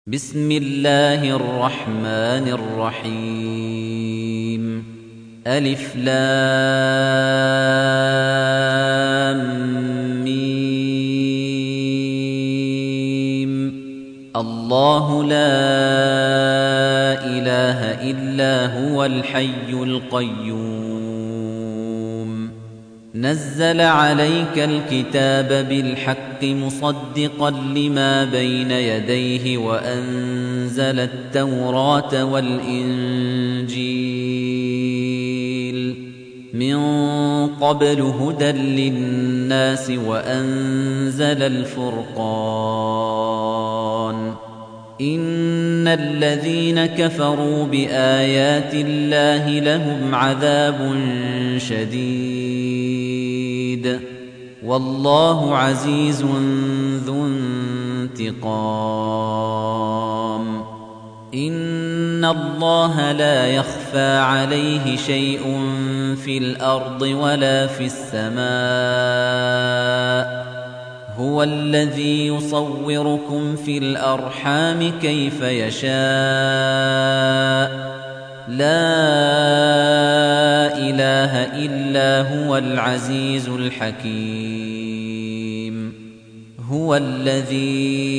بسم الله الرحمن الرحيم ألف لام ميم الله لا إله إلا هو الحي القيوم نزل عليك الكتاب بالحق مصدقا لما بين يديه وأنزل التوراة والإنجيل من قبل هدى للناس وأنزل الفرقان إن الذين كفروا بآيات الله لهم عذاب شديد والله عزيز ذو انتقام إن الله لا يخفى عليه شيء في الأرض ولا في السماء هو الذي يصوركم في الأرحام كيف يشاء لا إله إلا هو العزيز الحكيم هو الذي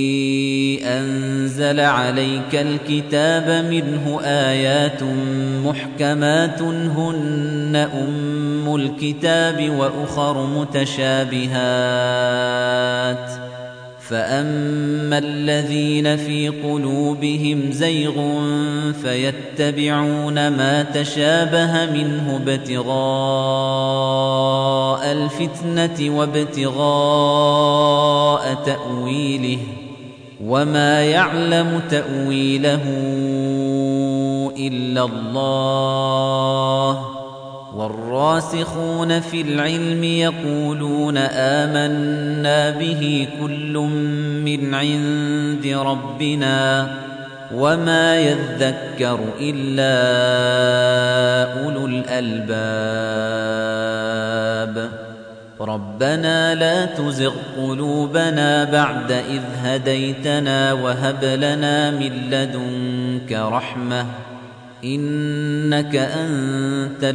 أنزل عليك الكتاب منه آيات محكمات هن أم الكتاب وأخر متشابهات فأما الذين في قلوبهم زيغ فيتبعون ما تشابه منه ابتغاء الفتنة وابتغاء تأويله وما يعلم تأويله إلا الله والراسخون في العلم يقولون آمنا به كل من عند ربنا وما يذكر إلا أولو الألباب ربنا لا تزغ قلوبنا بعد إذ هديتنا وهب لنا من لدنك رحمة إنك أنت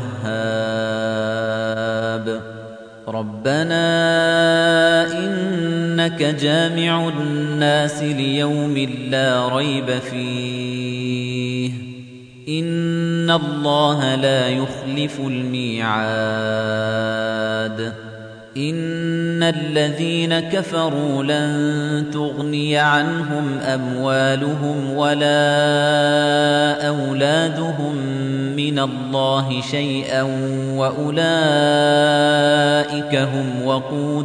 الوهاب ربنا إنك جامع الناس ليوم لا ريب فيه إن الله لا يخلف الميعاد إن الذين كفروا لن تغني عنهم أموالهم ولا أولادهم من الله شيئا وأولئك هم وقود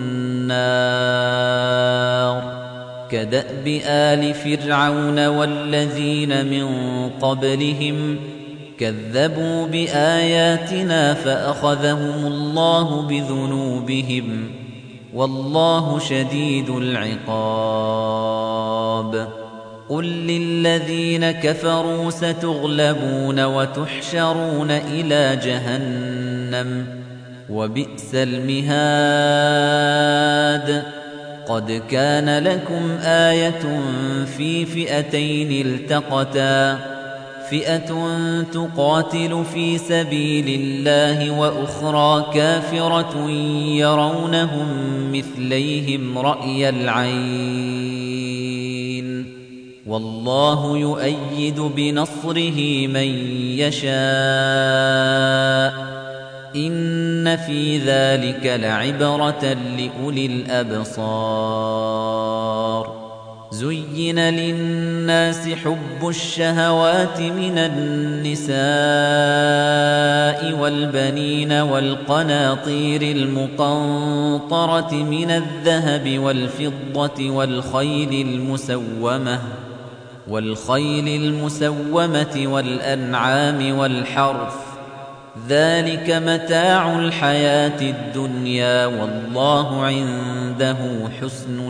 النار كدأب آل فرعون والذين من قبلهم كذبوا بآياتنا فأخذهم الله بذنوبهم والله شديد العقاب قل للذين كفروا ستغلبون وتحشرون إلى جهنم وبئس المهاد قد كان لكم آية في فئتين التقتا فئة تقاتل في سبيل الله وأخرى كافرة يرونهم مثليهم رأي العين والله يؤيد بنصره من يشاء إن في ذلك لعبرة لأولي الأبصار زين للناس حب الشهوات من النساء والبنين والقناطير المقنطرة من الذهب والفضة والخيل المسومة والأنعام والحرث ذلك متاع الحياة الدنيا والله عنده حسن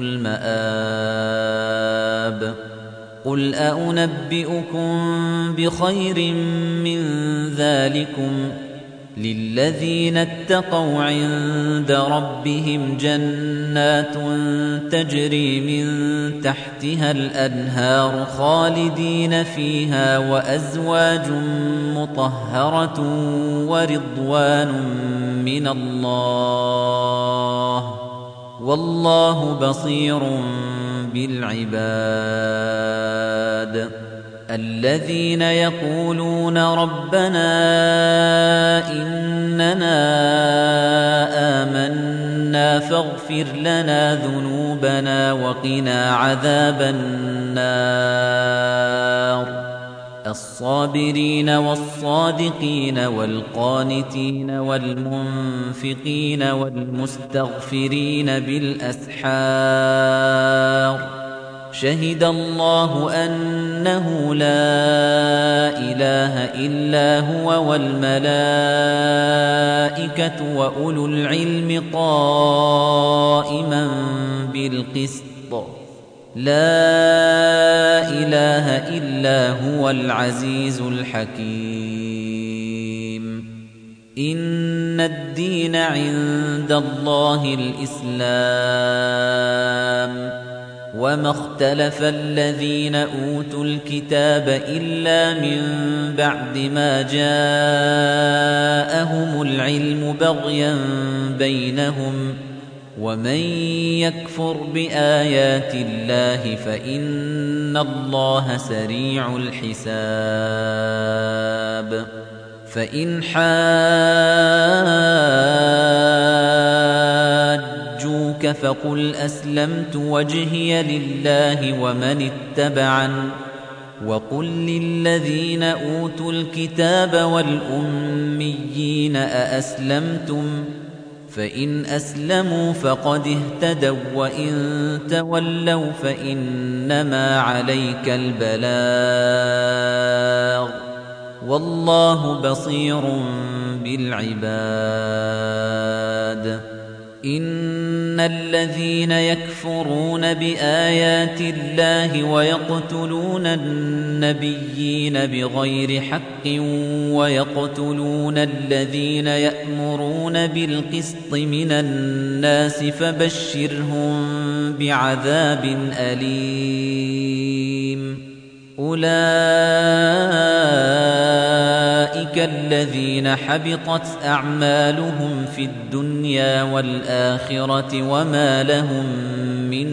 المآب قل أنبئكم بخير من ذلكم للذين اتقوا عند ربهم جنات تجري من تحتها الأنهار خالدين فيها وأزواج مطهرة ورضوان من الله والله بصير بالعباد الذين يقولون ربنا إننا آمنا فاغفر لنا ذنوبنا وقنا عذاب النار الصابرين والصادقين والقانتين والمنفقين والمستغفرين بالأسحار شهد الله أنه لا إله إلا هو والملائكة وأولو العلم قائما بالقسط لا إله إلا هو العزيز الحكيم إن الدين عند الله الإسلام وما اختلف الذين أوتوا الكتاب إلا من بعد ما جاءهم العلم بغيا بينهم ومن يكفر بآيات الله فإن الله سريع الحساب فإن حاجوك فقل أسلمت وجهي لله ومن اتبعن وقل للذين أوتوا الكتاب والأميين أأسلمتم فإن أسلموا فقد اهتدوا وإن تولوا فإنما عليك البلاغ والله بصير بالعباد إن الذين يكفرون بآيات الله ويقتلون النبيين بغير حق ويقتلون الذين يأمرون بالقسط من الناس فبشرهم بعذاب أليم أولئك الذين حبطت أعمالهم في الدنيا والآخرة وما لهم من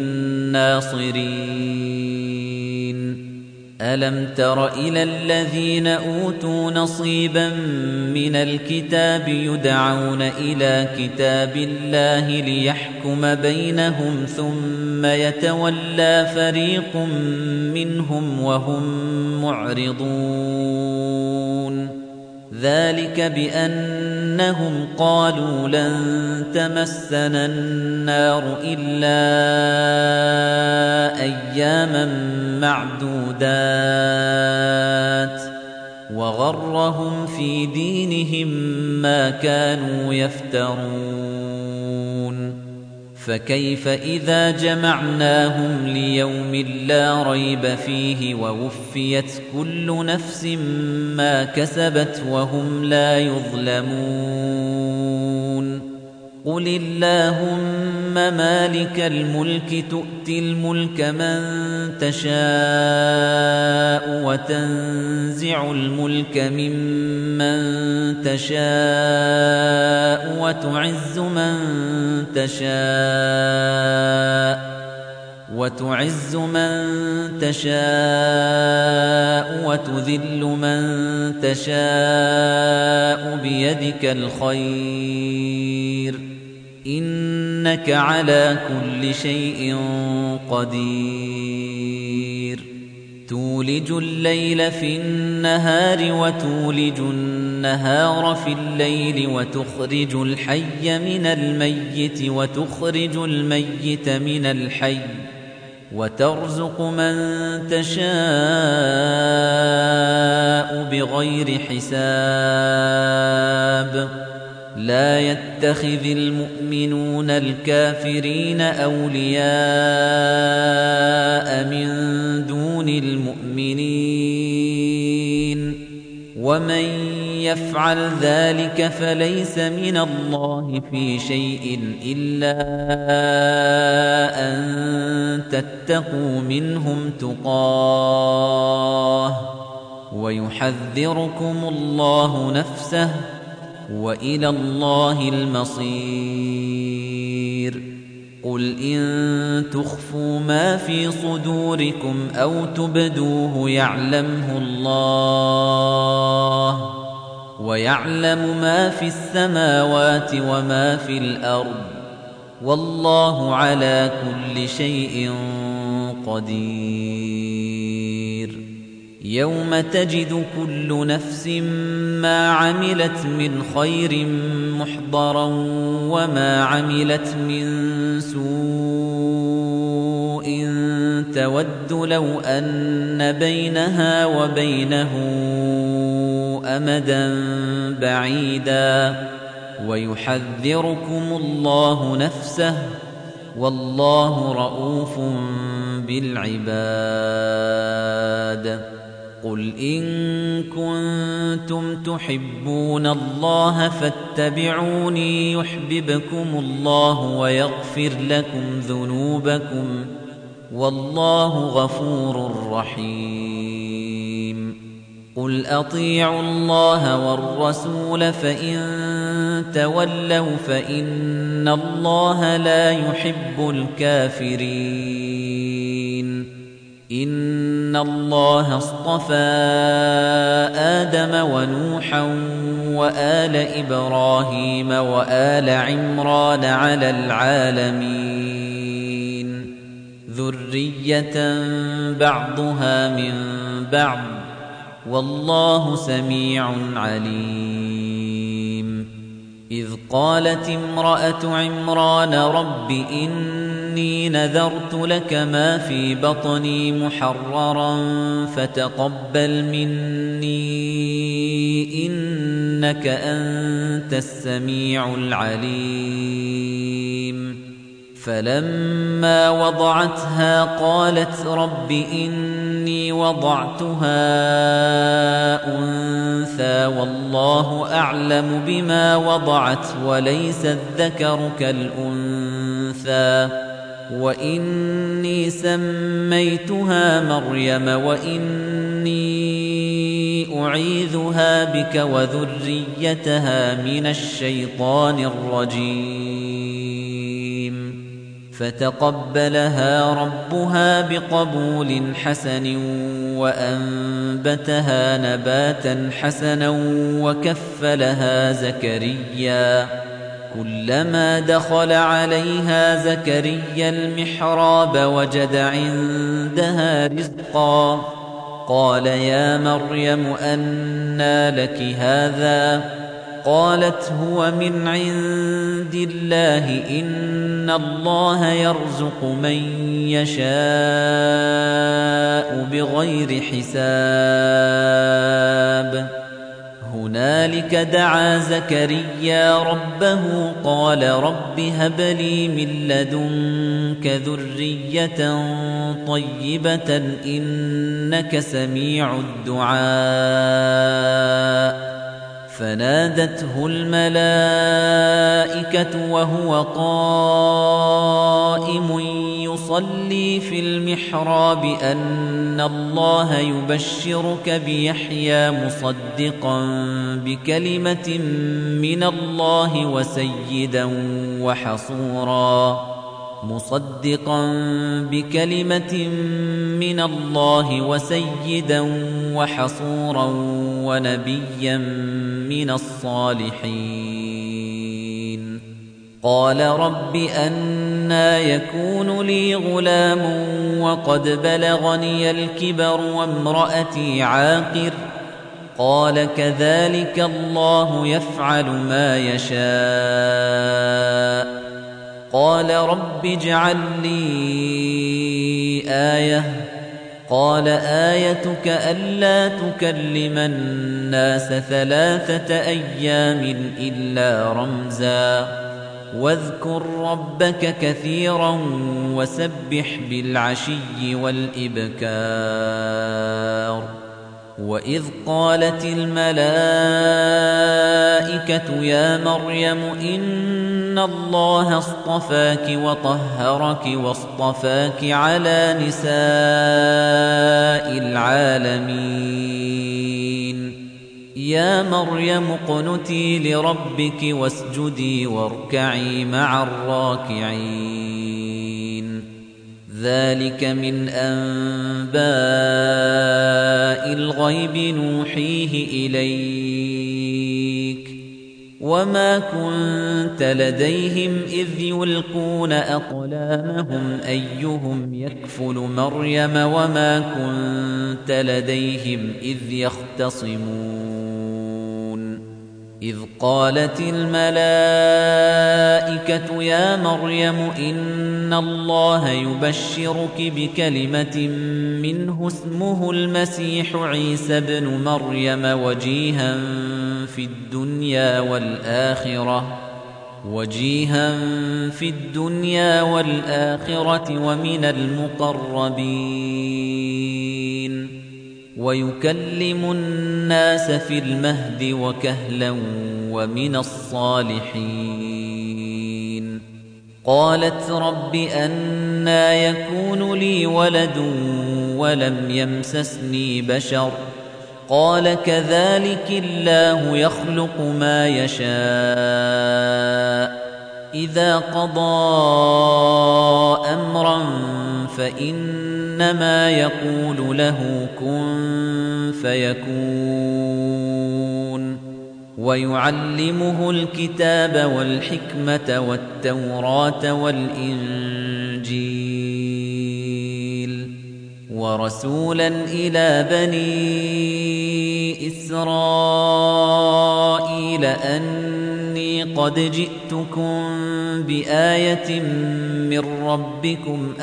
ناصرين ألم تر إلى الذين أوتوا نصيبا من الكتاب يدعون إلى كتاب الله ليحكم بينهم ثم يتولى فريق منهم وهم معرضون ذلك بأنهم قالوا لن تمسنا النار إلا أياما معدودات وغرهم في دينهم ما كانوا يفترون فكيف إذا جمعناهم ليوم لا ريب فيه ووفيت كل نفس ما كسبت وهم لا يظلمون قل اللهم مالك الملك تؤتي الملك من تشاء وتنزع الملك ممن تشاء وتعز من تشاء وتذل من تشاء بيدك الخير إنك على كل شيء قدير تولج الليل في النهار وتولج النهار في الليل وتخرج الحي من الميت وتخرج الميت من الحي وترزق من تشاء بغير حساب لا يتخذ المؤمنون الكافرين أولياء من دون المؤمنين ومن يفعل ذلك فليس من الله في شيء إلا أن تتقوا منهم تقاه ويحذركم الله نفسه وإلى الله المصير قل إن تخفوا ما في صدوركم أو تبدوه يعلمه الله ويعلم ما في السماوات وما في الأرض والله على كل شيء قدير يوم تجد كل نفس ما عملت من خير محضرا وما عملت من سوء تود لو أن بينها وبينه أمدا بعيدا ويحذركم الله نفسه والله رؤوف بالعباد قل إن كنتم تحبون الله فاتبعوني يحببكم الله ويغفر لكم ذنوبكم والله غفور رحيم قل أطيعوا الله والرسول فإن تولوا فإن الله لا يحب الكافرين إن الله اصطفى آدم ونوحا وآل إبراهيم وآل عمران على العالمين ذرية بعضها من بعض والله سميع عليم إذ قالت امرأة عمران رب إني نذرت لك ما في بطني محررا فتقبل مني إنك أنت السميع العليم فلما وضعتها قالت رب إني وضعتها أنثى والله أعلم بما وضعت وليس الذكر كالأنثى وإني سميتها مريم وإني أعيذها بك وذريتها من الشيطان الرجيم فتقبلها ربها بقبول حسن وأنبتها نباتا حسنا وكفلها زكريا كلما دخل عليها زكريا المحراب وجد عندها رزقا قال يا مريم أنى لك هذا قالت هو من عند الله إن الله يرزق من يشاء بغير حساب هنالك دعا زكريا ربه قال رب هب لي من لدنك ذرية طيبة إنك سميع الدعاء فنادته الملائكة وهو قائم يصلي في المحراب أن الله يبشرك بيحيى مصدقا بكلمة من الله وسيدا وحصورا ونبيا من الصالحين قال رب أنى يكون لي غلام وقد بلغني الكبر وامرأتي عاقر قال كذلك الله يفعل ما يشاء قال رب اجعل لي آية قال آيتك ألا تكلم الناس 3 أيام إلا رمزا واذكر ربك كثيرا وسبح بالعشي والإبكار وإذ قالت الملائكة يا مريم إن الله اصطفاك وطهرك واصطفاك على نساء العالمين يا مريم اقنتي لربك واسجدي واركعي مع الراكعين ذلك من أنباء الغيب نوحيه إليك وما كنت لديهم إذ يلقون أقلامهم أيهم يكفل مريم وما كنت لديهم إذ يختصمون إذ قالت الملائكة يا مريم إن الله يبشرك بكلمة منه اسمه المسيح عيسى ابن مريم وجيها في الدنيا والآخرة ومن المقربين ويكلم الناس في المهد وكهلا ومن الصالحين قالت رب أنى يكون لي ولد ولم يمسسني بشر قال كذلك الله يخلق ما يشاء إذا قضى أمرا فإنما يقول له كن فيكون ويعلمه الكتاب والحكمة والتوراة والإنجيل ورسولا إلى بني إسرائيل أني قد جئتكم بآية من ربكم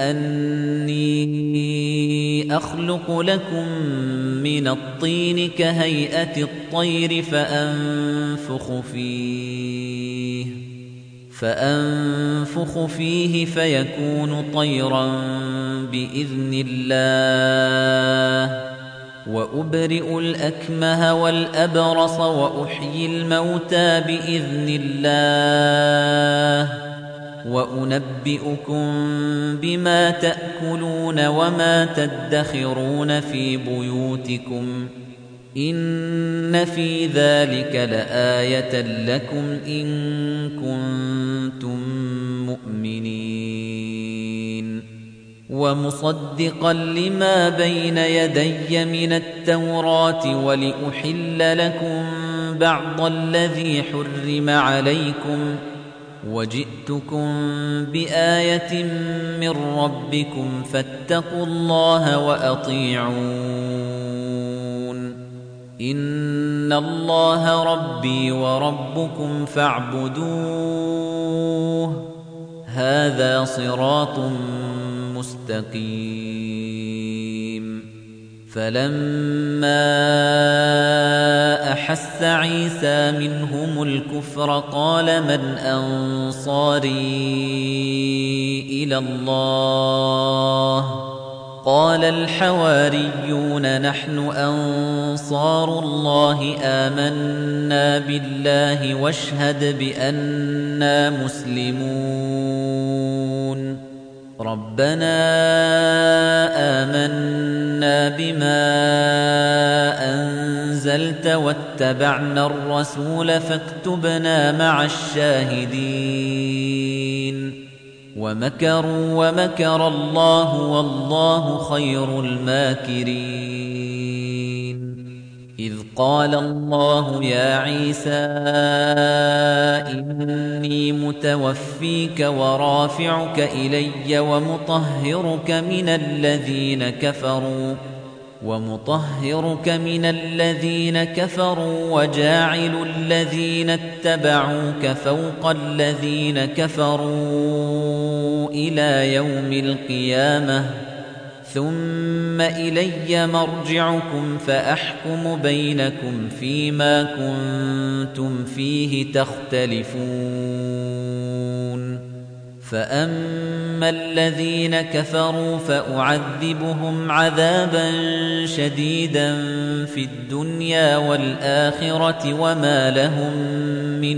أني أخلق لكم من الطين كهيئة الطير فأنفخ فيه فيكون طيرا بإذن الله وأبرئ الأكمه والأبرص وأحيي الموتى بإذن الله وأنبئكم بما تأكلون وما تدخرون في بيوتكم إن في ذلك لآية لكم إن كنتم مؤمنين ومصدقا لما بين يدي من التوراة ولأحل لكم بعض الذي حرم عليكم وجئتكم بآية من ربكم فاتقوا الله وأطيعون إن الله ربي وربكم فاعبدوه هذا صراط مستقيم فلما أحس عيسى منهم الكفر قال من أنصاري إلى الله قال الحواريون نحن أنصار الله آمنا بالله واشهد بأننا مسلمون ربنا آمنا بما أنزلت واتبعنا الرسول فاكتبنا مع الشاهدين ومكروا ومكر الله والله خير الماكرين إذ قال الله يا عيسى إني متوفيك ورافعك إلي ومطهرك من الذين كفروا وجاعل الذين اتبعوك فوق الذين كفروا إلى يوم القيامة ثم إلي مرجعكم فأحكم بينكم فيما كنتم فيه تختلفون فأما الذين كفروا فأعذبهم عذابا شديدا في الدنيا والآخرة وما لهم من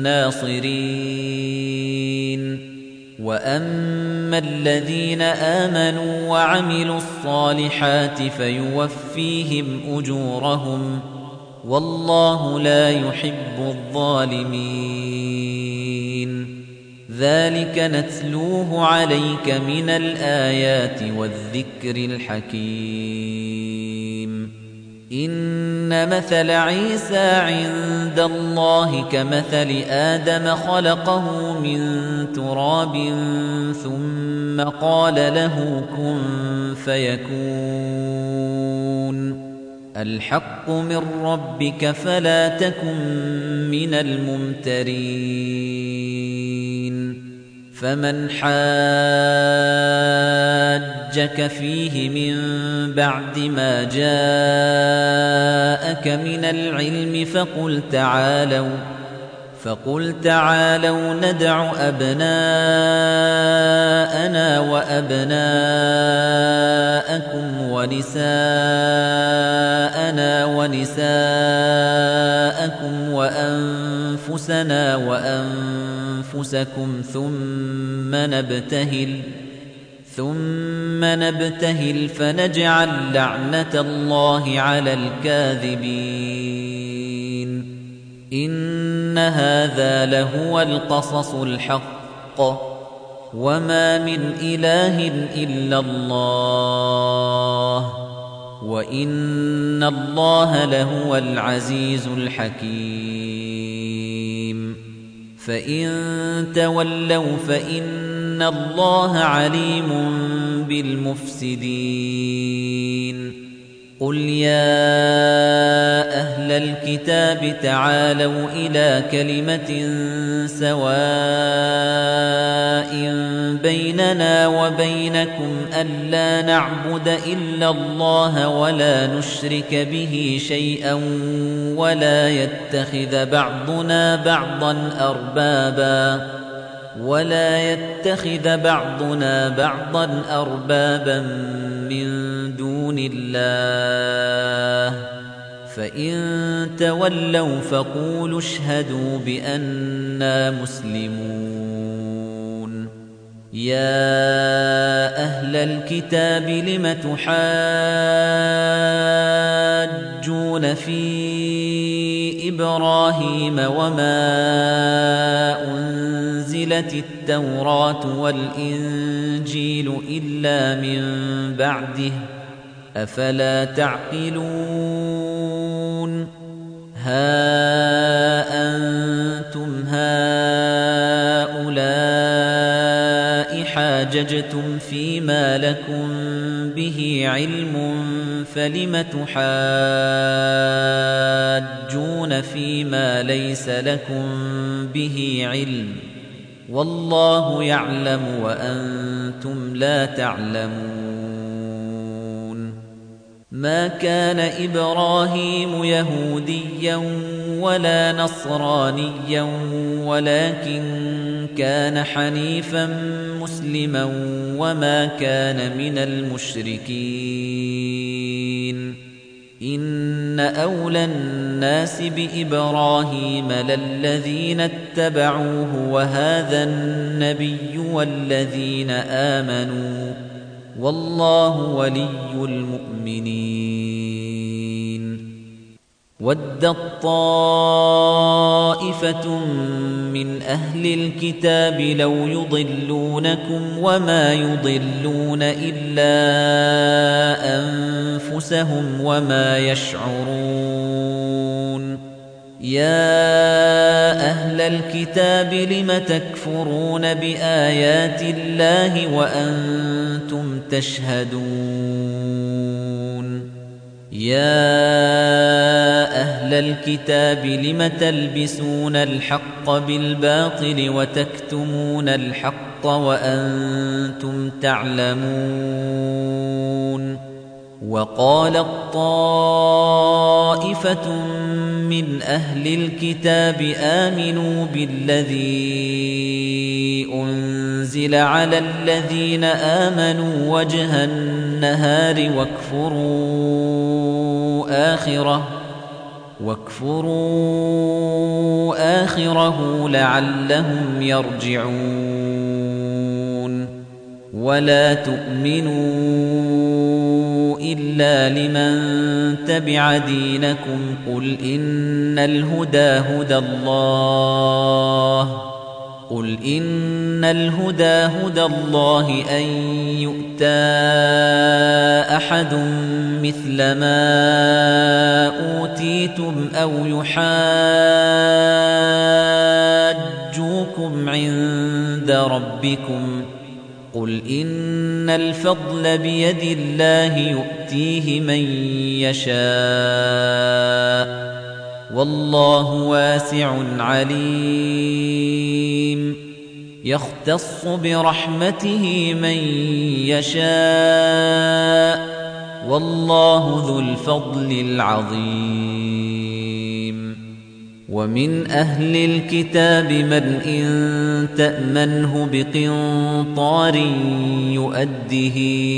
ناصرين وأما الذين آمنوا وعملوا الصالحات فيوفيهم أجورهم والله لا يحب الظالمين ذلك نتلوه عليك من الآيات والذكر الحكيم إن مثل عيسى عند الله كمثل آدم خلقه من تراب ثم قال له كن فيكون الحق من ربك فلا تكن من الممترين فمن حاجك فيه من بعد ما جاءك من العلم فقل تعالوا ندع أبناءنا وأبناءكم ونساءنا ونساءكم وأنفسنا وأنفسكم ثم نبتهل فنجعل لعنة الله على الكاذبين إن هذا لهو القصص الحق وما من إله إلا الله وإن الله لهو العزيز الحكيم فإن تولوا فإن الله عليم بالمفسدين قل يا أهل الكتاب تعالوا إلى كلمة سواء بيننا وبينكم ألا نعبد إلا الله ولا نشرك به شيئا ولا يتخذ بعضنا بعضا أربابا من دون الله فإن تولوا فقولوا اشهدوا بأننا مسلمون يا أهل الكتاب لم تحاجون في إبراهيم وما أنزلت التوراة والإنجيل إلا من بعده أفلا تعقلون ها أنتم هؤلاء حاججتم فيما لكم به علم فلم تحاجون فيما ليس لكم به علم والله يعلم وأنتم لا تعلمون ما كان إبراهيم يهوديا ولا نصرانيا ولكن كان حنيفا مسلما وما كان من المشركين إن أولى الناس بإبراهيم للذين اتبعوه وهذا النبي والذين آمنوا والله ولي المؤمنين ودت طائفة من أهل الكتاب لو يضلونكم وما يضلون إلا أنفسهم وما يشعرون يا أهل الكتاب لم تكفرون بآيات الله وأنتم تشهدون يا أهل الكتاب لم تلبسون الحق بالباطل وتكتمون الحق وأنتم تعلمون وقالت طائفة طَائِفَةٌ مِّنْ أَهْلِ الْكِتَابِ آمِنُوا بِالَّذِي أُنزِلَ عَلَى الَّذِينَ آمَنُوا وَجْهَ النَّهَارِ واكفروا آخِرَهُ لَعَلَّهُمْ يَرْجِعُونَ وَلَا تُؤْمِنُوا إِلَّا لِمَن تَبِعَ دِينَكُمْ قُلْ إِنَّ الْهُدَى هُدَى اللَّهِ أَن يُؤْتَىٰ أَحَدٌ مِّثْلَ مَا أُوتِيتُمْ أَوْ يُحَاجُّوكُمْ عِندَ رَبِّكُمْ قُلْ إِنَّ الْفَضْلَ بِيَدِ اللَّهِ يُؤْتِيهِ مَن يَشَاءُ وَاللَّهُ وَاسِعٌ عَلِيمٌ يَخْتَصُّ بِرَحْمَتِهِ مَن يَشَاءُ وَاللَّهُ ذُو الْفَضْلِ الْعَظِيمِ وَمِنْ أَهْلِ الْكِتَابِ مَنْ إِن تَأْمَنْهُ بِقِنطَارٍ يُؤَدِّهِ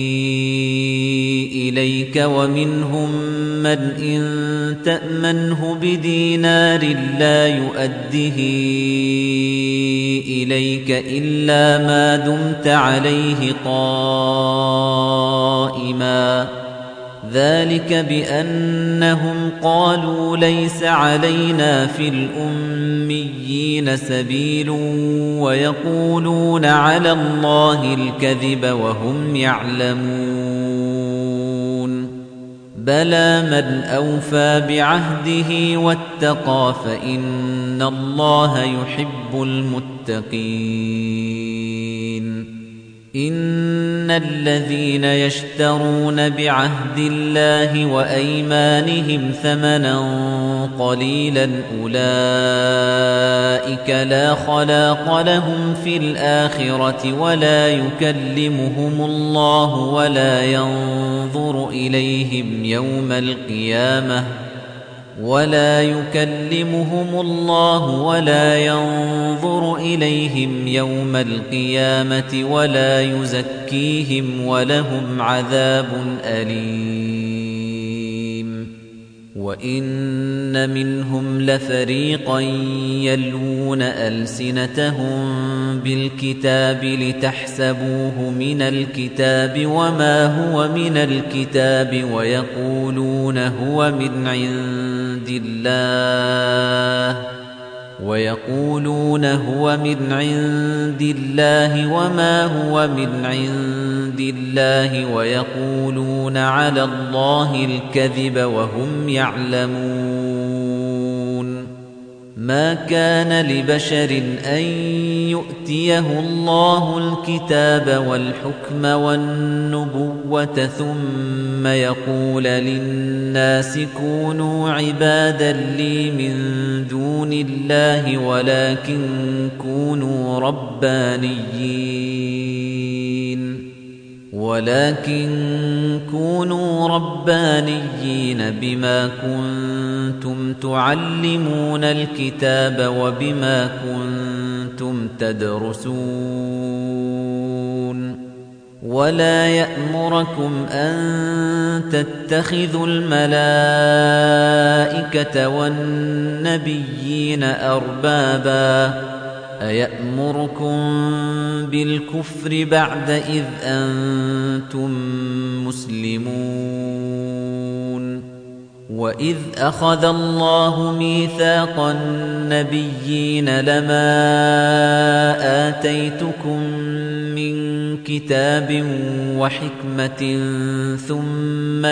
إِلَيْكَ وَمِنْهُم مَّنْ إِن تَأْمَنْهُ بِدِينَارٍ لَّا يُؤَدِّهِ إِلَيْكَ إِلَّا مَا دُمْتَ عَلَيْهِ قَائِمًا ذَلِكَ بِأَنَّهُمْ قَالُوا لَيْسَ عَلَيْنَا فِي الْأُمِّيِّينَ سَبِيلٌ وَيَقُولُونَ عَلَى اللَّهِ الْكَذِبَ وَهُمْ يَعْلَمُونَ بَلَى مَنْ أَوْفَى بِعَهْدِهِ وَاتَّقَى فَإِنَّ اللَّهَ يُحِبُّ الْمُتَّقِينَ إِنَّ الَّذِينَ يَشْتَرُونَ بِعَهْدِ اللَّهِ وَأَيْمَانِهِمْ ثَمَنًا قَلِيلًا أُولَئِكَ لَا خَلَاقَ لَهُمْ فِي الْآخِرَةِ وَلَا يُكَلِّمُهُمُ اللَّهُ وَلَا يَنظُرُ إِلَيْهِمْ يَوْمَ الْقِيَامَةِ وَلَا يُزَكِّيهِمْ وَلَهُمْ عَذَابٌ أَلِيمٌ وَإِنَّ مِنْهُمْ لَفَرِيقًا يَلْوُونَ أَلْسِنَتَهُم بِالْكِتَابِ لِتَحْسَبُوهُ مِنَ الْكِتَابِ وَمَا هُوَ مِنَ الْكِتَابِ وَيَقُولُونَ هُوَ مِنْ عِندِ اللَّهِ وَمَا هُوَ مِنْ عِندِ اللَّهِ وَيَقُولُونَ عَلَى اللَّهِ الْكَذِبَ وَهُمْ يَعْلَمُونَ مَا كَانَ لِبَشَرٍ أَن يُؤْتِيَهُ اللَّهُ الْكِتَابَ وَالْحُكْمَ وَالنُّبُوَّةَ ثُمَّ يَقُولَ لِلنَّاسِ كُونُوا عِبَادًا لِّي مِن دُونِ اللَّهِ ولكن كونوا ربانيين بما كنتم تعلمون الكتاب وبما كنتم تدرسون ولا يأمركم أن تتخذوا الملائكة والنبيين أربابا أيأمركم بالكفر بعد إذ أنتم مسلمون وإذ أخذ الله ميثاق النبيين لما آتيتكم من كتاب وحكمة ثم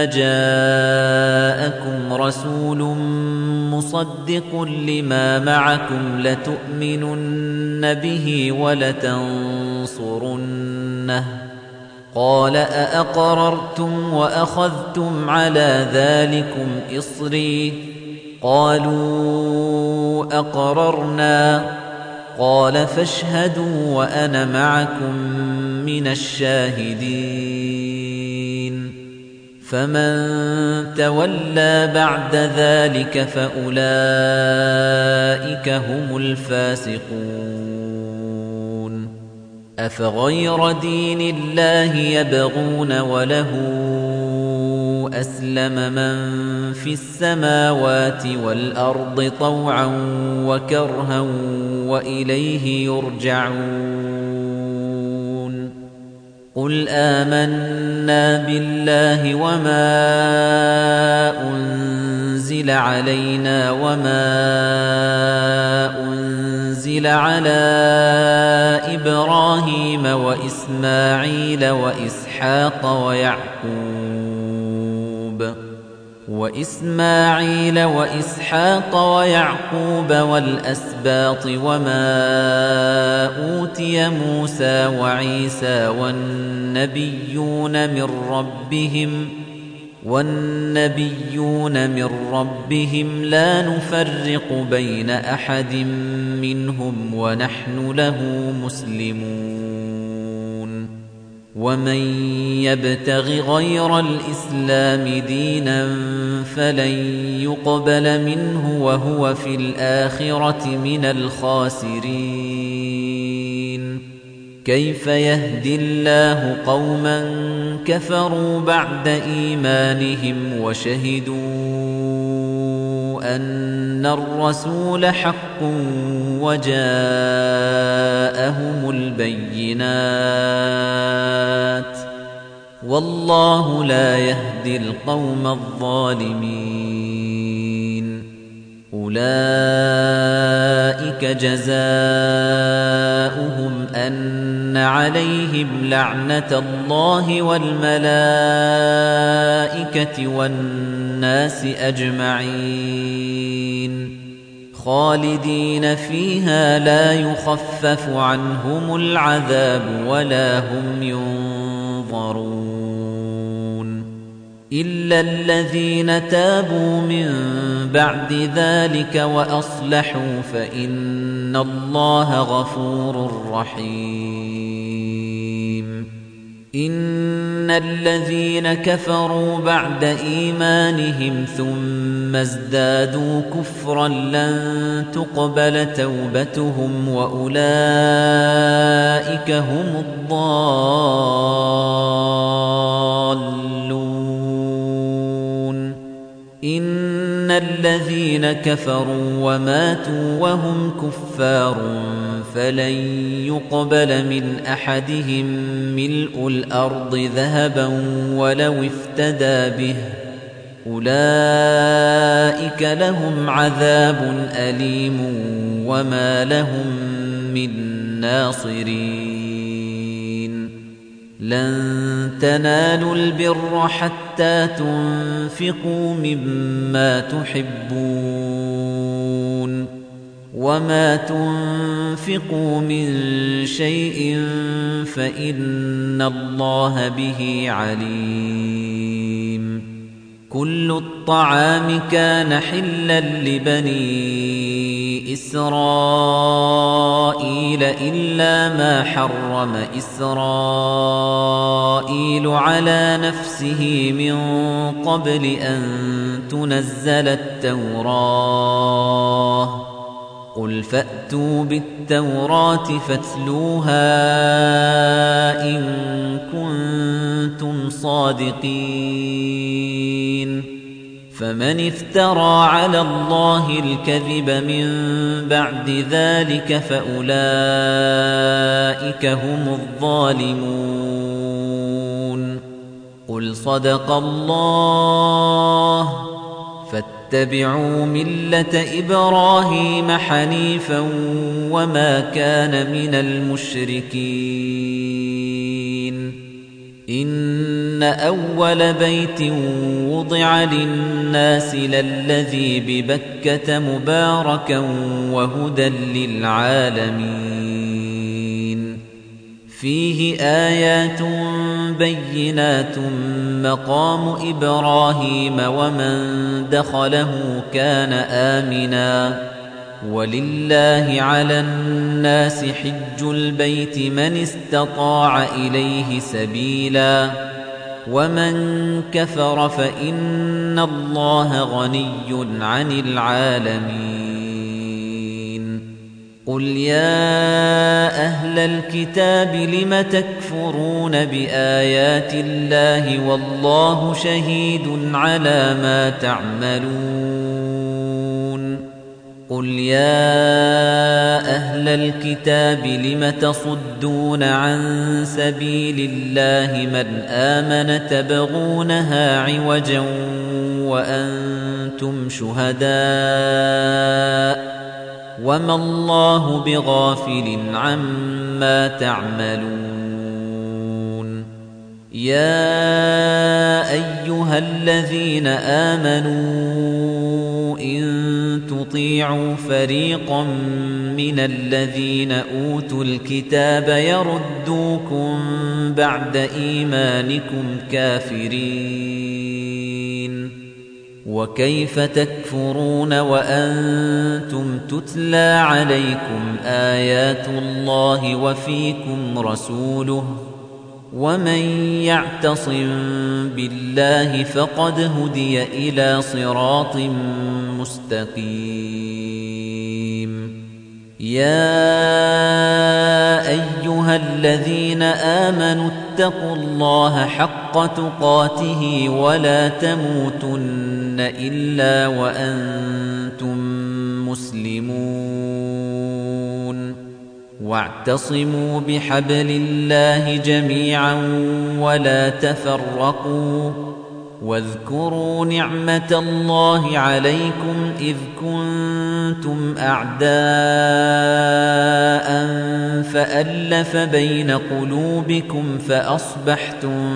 جاءكم رسول مصدق لما معكم لتؤمنن به ولتنصرنه قال أأقررتم وأخذتم على ذلكم إصري قالوا أقررنا قال فاشهدوا وأنا معكم من الشاهدين فمن تولى بعد ذلك فأولئك هم الفاسقون أفغير دين الله يبغون وله أسلم من في السماوات والأرض طوعا وكرها وإليه يرجعون قل آمنا بالله وما أنزل علينا وما أنزل على إبراهيم وإسماعيل وإسحاق ويعقوب والأسباط وما أوتي موسى وعيسى والنبيون من ربهم لا نفرق بين أحد منهم ونحن له مسلمون ومن يبتغ غير الإسلام دينا فلن يقبل منه وهو في الآخرة من الخاسرين كيف يهدي الله قوما كفروا بعد إيمانهم وشهدوا أن الرسول حق وجاءهم البينات والله لا يهدي القوم الظالمين أولئك جزاؤهم أن عليهم لعنة الله والملائكة والناس أجمعين خالدين فيها لا يخفف عنهم العذاب ولا هم ينظرون إلا الذين تابوا من بعد ذلك وأصلحوا فإن الله غفور رحيم إن الذين كفروا بعد إيمانهم ثم ازدادوا كفرا لن تقبل توبتهم وأولئك هم الضالون إن الذين كفروا وماتوا وهم كفار فلن يقبل من أحدهم ملء الأرض ذهبا ولو افتدى به أولئك لهم عذاب أليم وما لهم من ناصرين لن تنالوا البر حتى تنفقوا مما تحبون وما تنفقوا من شيء فإن الله به عليم كل الطعام كان حلا لبني إسرائيل إلا ما حرم إسرائيل على نفسه من قبل أن تنزل التوراة قل فأتوا بالتوراة فاتلوها إن كنتم صادقين فمن افترى على الله الكذب من بعد ذلك فأولئك هم الظالمون قل صدق الله فاتبعوا ملة إبراهيم حنيفا وما كان من المشركين إن أول بيت وضع للناس للذي ببكة مباركا وهدى للعالمين فيه آيات بينات مقام إبراهيم ومن دخله كان آمنا ولله على الناس حج البيت من استطاع إليه سبيلا ومن كفر فإن الله غني عن العالمين قل يا أهل الكتاب لم تكفرون بآيات الله والله شهيد على ما تعملون قل يا أهل الكتاب لم تصدون عن سبيل الله من آمن تبغونها عوجا وأنتم شهداء وما الله بغافل عما تعملون يا أيها الذين آمنوا إن تطيعوا فريقا من الذين أوتوا الكتاب يردوكم بعد إيمانكم كافرين وكيف تكفرون وأنتم تتلى عليكم آيات الله وفيكم رسوله ومن يعتصم بالله فقد هدي إلى صراط مستقيم يا أيها الذين آمنوا اتقوا الله حق تقاته ولا تموتن إلا وأنتم مسلمون واعتصموا بحبل الله جميعا ولا تفرقوا واذكروا نعمة الله عليكم إذ كنتم أعداء فألف بين قلوبكم فأصبحتم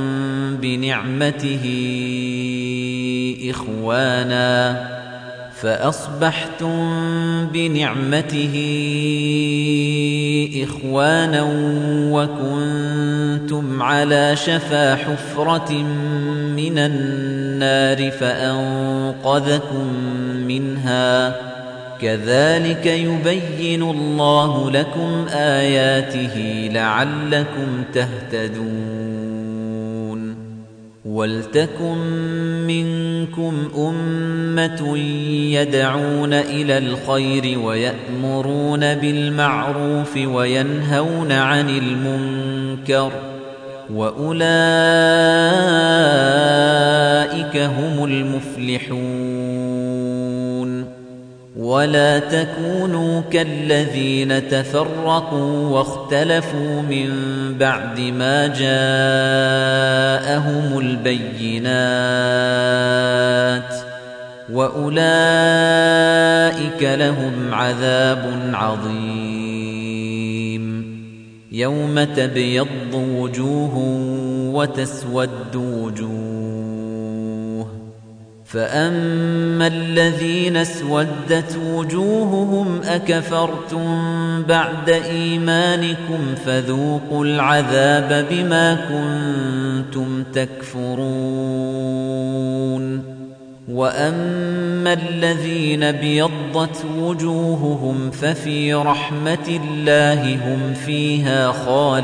بنعمته إخوانا وكنتم على شفا حفرة من النار فأنقذكم منها كذلك يبين الله لكم آياته لعلكم تهتدون ولتكن منكم أمة يدعون إلى الخير ويأمرون بالمعروف وينهون عن المنكر وأولئك هم المفلحون ولا تكونوا كالذين تفرقوا واختلفوا من بعد ما جاءهم البينات وأولئك لهم عذاب عظيم يوم تبيض وجوه وتسود وجوه فأما الذين اسودت وجوههم أكفرتم بعد إيمانكم فذوقوا العذاب بما كنتم تكفرون وأما الذين ابيضت وجوههم ففي رحمة الله هم فيها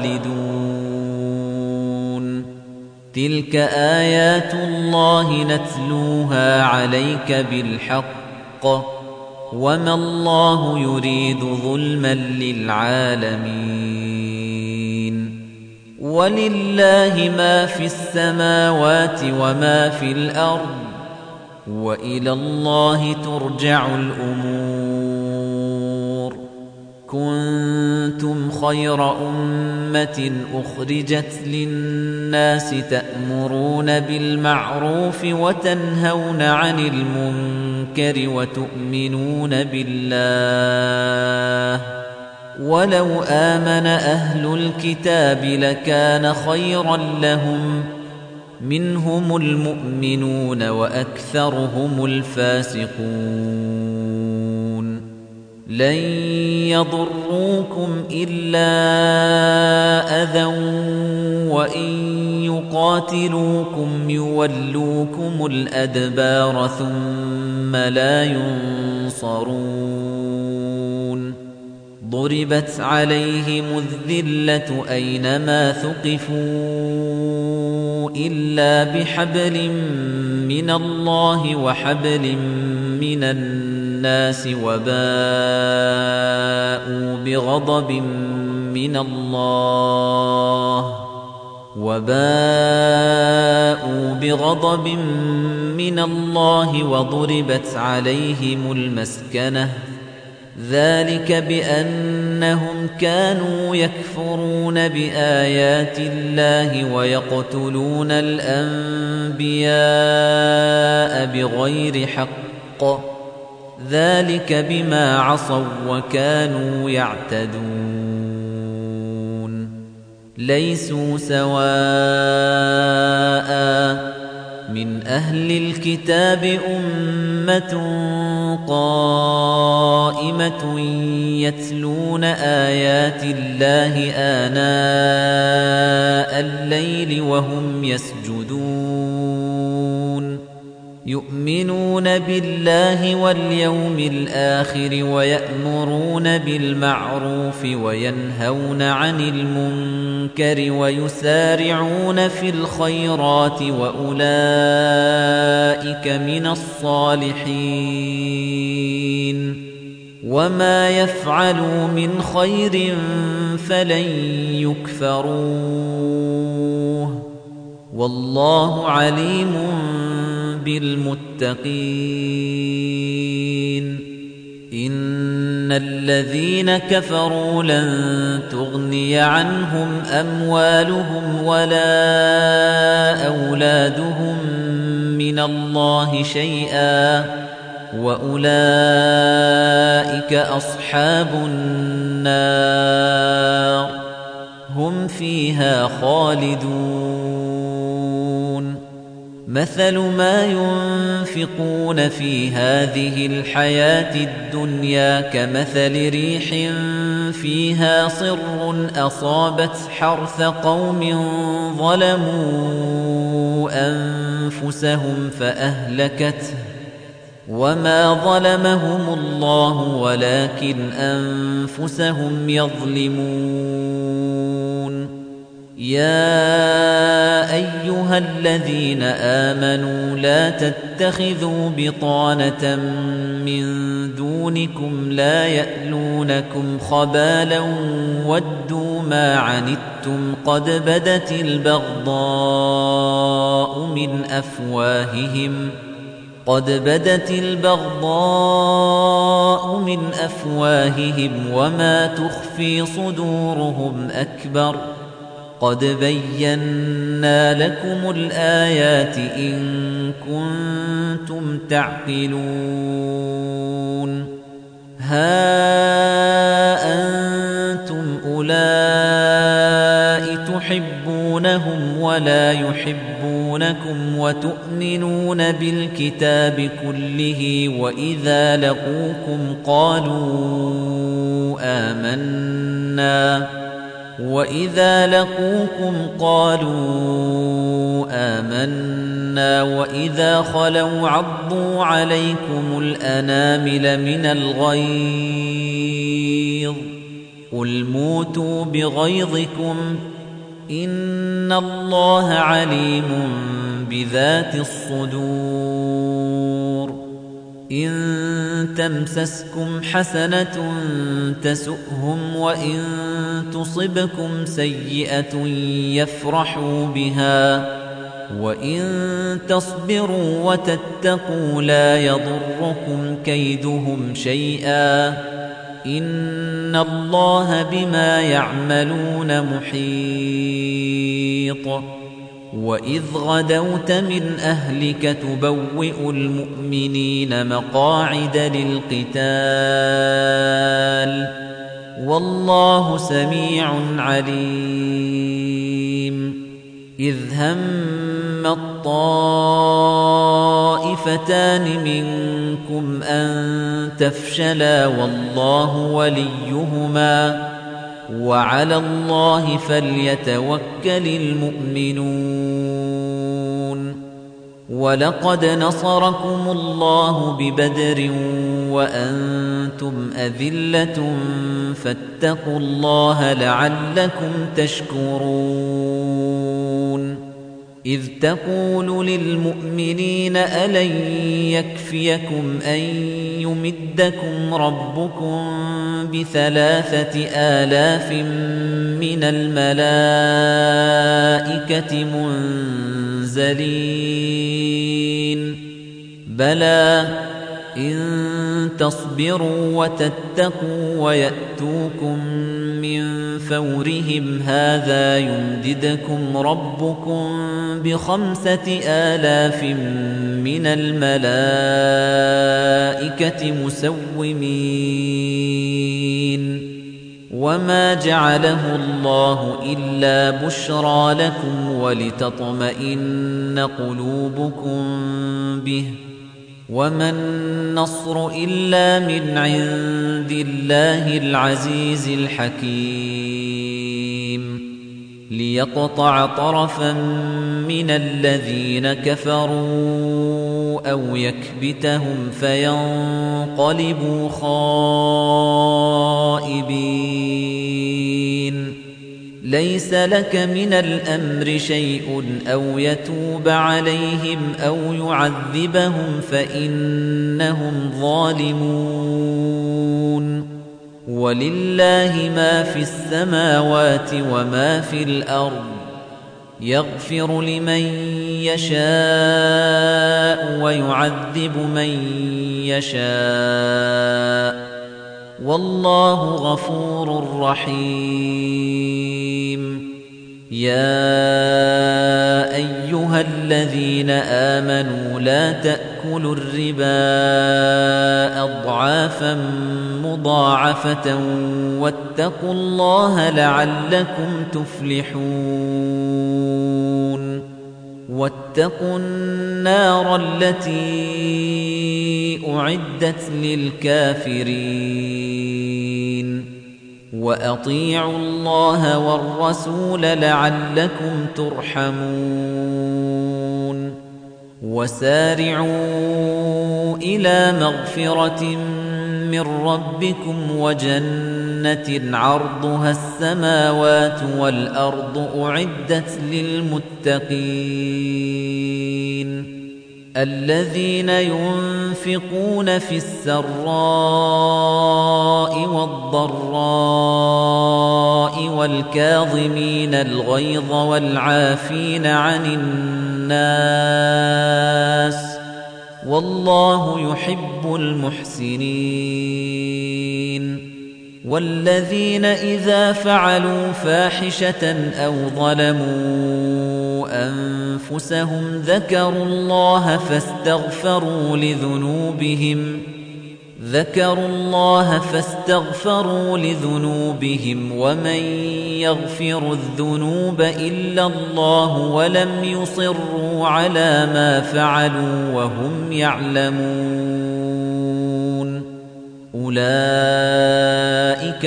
خالدون تلك آيات الله نتلوها عليك بالحق وما الله يريد ظلما للعالمين ولله ما في السماوات وما في الأرض وإلى الله ترجع الأمور كنتم خير أمة أخرجت للناس تأمرون بالمعروف وتنهون عن المنكر وتؤمنون بالله ولو آمن أهل الكتاب لكان خيرا لهم منهم المؤمنون وأكثرهم الفاسقون لن يضروكم إلا أذى وإن يقاتلوكم يولوكم الأدبار ثم لا ينصرون ضربت عليهم الذلة أينما ثقفوا إلا بحبل من الله وحبل من الناس وباءوا بغضب من الله وضربت عليهم المسكنة ذلك بأنهم كانوا يكفرون بآيات الله ويقتلون الأنبياء بغير حق ذلك بما عصوا وكانوا يعتدون ليسوا سواء من أهل الكتاب أمة قائمة يتلون آيات الله آناء الليل وهم يسجدون يؤمنون بالله واليوم الآخر ويأمرون بالمعروف وينهون عن المنكر ويسارعون في الخيرات وأولئك من الصالحين وما يفعلوا من خير فلن يكفروه والله عليم بالمتقين إن الذين كفروا لن تغني عنهم أموالهم ولا أولادهم من الله شيئا وأولئك أصحاب النار هم فيها خالدون مثل ما ينفقون في هذه الحياة الدنيا كمثل ريح فيها صر أصابت حرث قوم ظلموا أنفسهم فأهلكته وما ظلمهم الله ولكن أنفسهم يظلمون يا أيها الذين آمنوا لا تتخذوا بطانة من دونكم لا يألونكم خبالا ودوا ما عنتم قد بدت البغضاء من أفواههم وما تخفي صدورهم أكبر قد بينا لكم الآيات إن كنتم تعقلون ها أنتم أولئك تحبونهم ولا يحبونكم وتؤمنون بالكتاب كله وإذا لقوكم قالوا آمنا وإذا خلوا عضوا عليكم الأنامل من الغيظ قل موتوا بغيظكم إن الله عليم بذات الصدور إن تمسسكم حسنة تسؤهم وإن تصبكم سيئة يفرحوا بها وإن تصبروا وتتقوا لا يضركم كيدهم شيئا إن الله بما يعملون محيط وإذ غدوت من أهلك تبوئ المؤمنين مقاعد للقتال والله سميع عليم إذ هم الطائفتان منكم أن تفشلا والله وليهما وعلى الله فليتوكل المؤمنون ولقد نصركم الله ببدر وأنتم أذلة فاتقوا الله لعلكم تشكرون إذ تقول للمؤمنين ألن يكفيكم أن يمدكم ربكم ب3,000 من الملائكة منزلين بلى إن تصبروا وتتقوا ويأتوكم من فورهم هذا يمددكم ربكم ب5,000 من الملائكة مسومين وما جعله الله إلا بشرى لكم ولتطمئن قلوبكم به وما النصر إلا من عند الله العزيز الحكيم ليقطع طرفا من الذين كفروا أو يكبتهم فينقلبوا خائبين ليس لك من الأمر شيء أو يتوب عليهم أو يعذبهم فإنهم ظالمون ولله ما في السماوات وما في الأرض يغفر لمن يشاء ويعذب من يشاء والله غفور رحيم يا أيها الذين آمنوا لا تأكلوا الربا أضعافا مضاعفة واتقوا الله لعلكم تفلحون واتقوا النار التي أعدت للكافرين وأطيعوا الله والرسول لعلكم ترحمون وسارعوا إلى مغفرة من ربكم وجنة عرضها السماوات والأرض أعدت للمتقين الذين ينفقون في السراء والضراء والكاظمين الغيظ والعافين عن الناس والله يحب المحسنين والذين إذا فعلوا فاحشة أو ظلموا أنفسهم ذكروا الله فاستغفروا لذنوبهم ومن يغفر الذنوب إلا الله ولم يصروا على ما فعلوا وهم يعلمون أولئك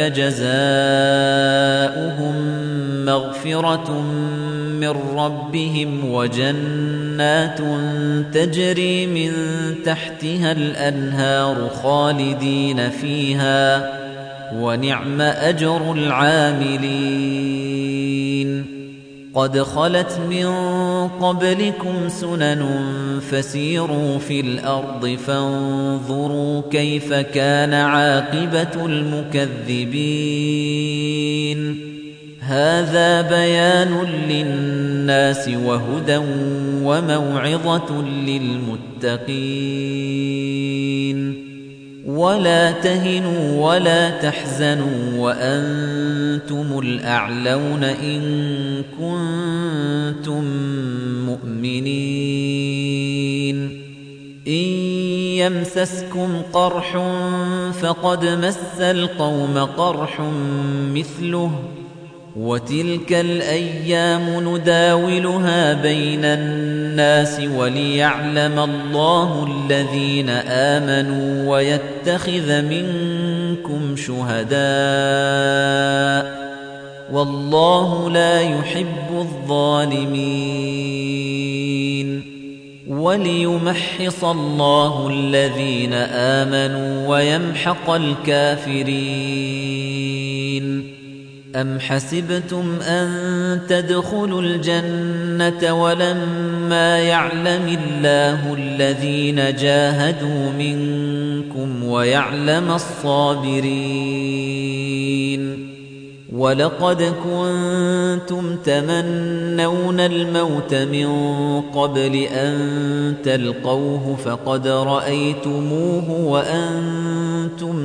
جزاؤهم مغفرة من ربهم وجنات تجري من تحتها الأنهار خالدين فيها ونعم أجر العاملين قد خلت من قبلكم سنن فسيروا في الأرض فانظروا كيف كان عاقبة المكذبين هذا بيان للناس وهدى وموعظة للمتقين ولا تهنوا ولا تحزنوا وأنتم الأعلون إن كنتم مؤمنين إن يمسسكم قرح فقد مس القوم قرح مثله وتلك الأيام نداولها بين الناس وليعلم الله الذين آمنوا ويتخذ منكم شهداء والله لا يحب الظالمين وليمحص الله الذين آمنوا ويمحق الكافرين أَمْ حَسِبْتُمْ أَن تَدْخُلُوا الْجَنَّةَ وَلَمَّا يَعْلَمِ اللَّهُ الَّذِينَ جَاهَدُوا مِنكُمْ وَيَعْلَمَ الصَّابِرِينَ وَلَقَدْ كُنتُمْ تَمَنَّوْنَ الْمَوْتَ مِن قَبْلِ أَن تَلْقَوْهُ فَقَدْ رَأَيْتُمُوهُ وَأَنتُمْ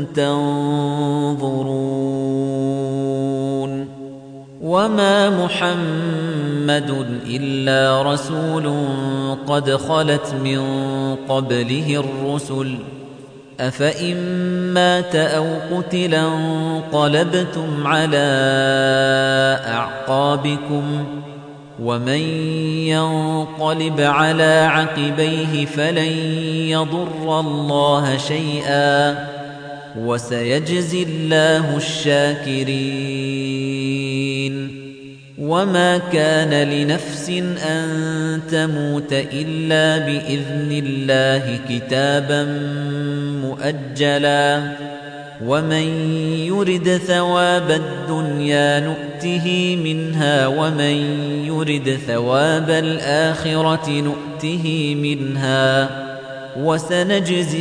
تَنظُرُونَ وَمَا مُحَمَّدٌ إِلَّا رَسُولٌ قَدْ خَلَتْ مِن قَبْلِهِ الرُّسُلُ أَفَإِن مَّاتَ أَوْ قُتِلَ انقَلَبْتُمْ عَلَىٰ أَعْقَابِكُمْ وَمَن يَنقَلِبْ عَلَىٰ عَقِبَيْهِ فَلَن يَضُرَّ اللَّهَ شَيْئًا وَسَيَجْزِي اللَّهُ الشَّاكِرِينَ وَمَا كَانَ لِنَفْسٍ أَن تَمُوتَ إِلَّا بِإِذْنِ اللَّهِ كِتَابًا مُؤَجَّلًا وَمَن يُرِدْ ثَوَابَ الدُّنْيَا نُؤْتِهِ مِنْهَا وَمَن يُرِدْ ثَوَابَ الْآخِرَةِ نُؤْتِهِ مِنْهَا وَسَنَجْزِي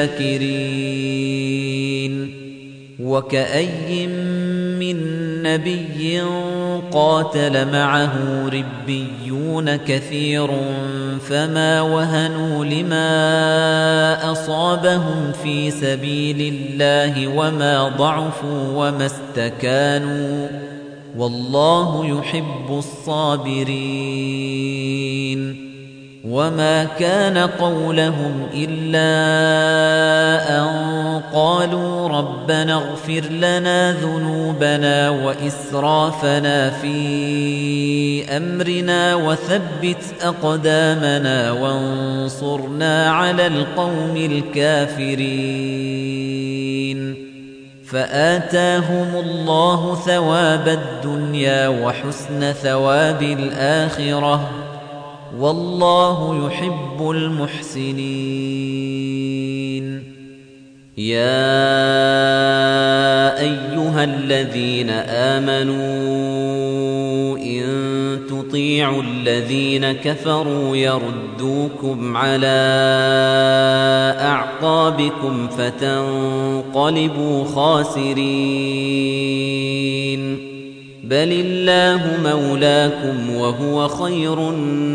الشَّاكِرِينَ وَكَأَيٍّن مِّن نَّبِيٍّ قَاتَلَ مَعَهُ رِبِّيُّونَ كَثِيرٌ فَمَا وَهَنُوا لِمَا أَصَابَهُمْ فِي سَبِيلِ اللَّهِ وَمَا ضَعُفُوا وَمَا اسْتَكَانُوا وَاللَّهُ يُحِبُّ الصَّابِرِينَ وَمَا كَانَ قَوْلَهُمْ إِلَّا أَن قَالُوا رَبَّنَا اغْفِرْ لَنَا ذُنُوبَنَا وَإِسْرَافَنَا فِي أَمْرِنَا وَثَبِّتْ أَقْدَامَنَا وَانصُرْنَا عَلَى الْقَوْمِ الْكَافِرِينَ فَآتَاهُمُ اللَّهُ ثَوَابَ الدُّنْيَا وَحُسْنَ ثَوَابِ الْآخِرَةِ وَاللَّهُ يُحِبُّ الْمُحْسِنِينَ يَا أَيُّهَا الَّذِينَ آمَنُوا إِن تُطِيعُوا الَّذِينَ كَفَرُوا يَرُدُّوكُمْ عَلَى أَعْقَابِكُمْ فَتَنقَلِبُوا خَاسِرِينَ بَلِ اللَّهُ مَوْلَاكُمْ وَهُوَ خَيْرُ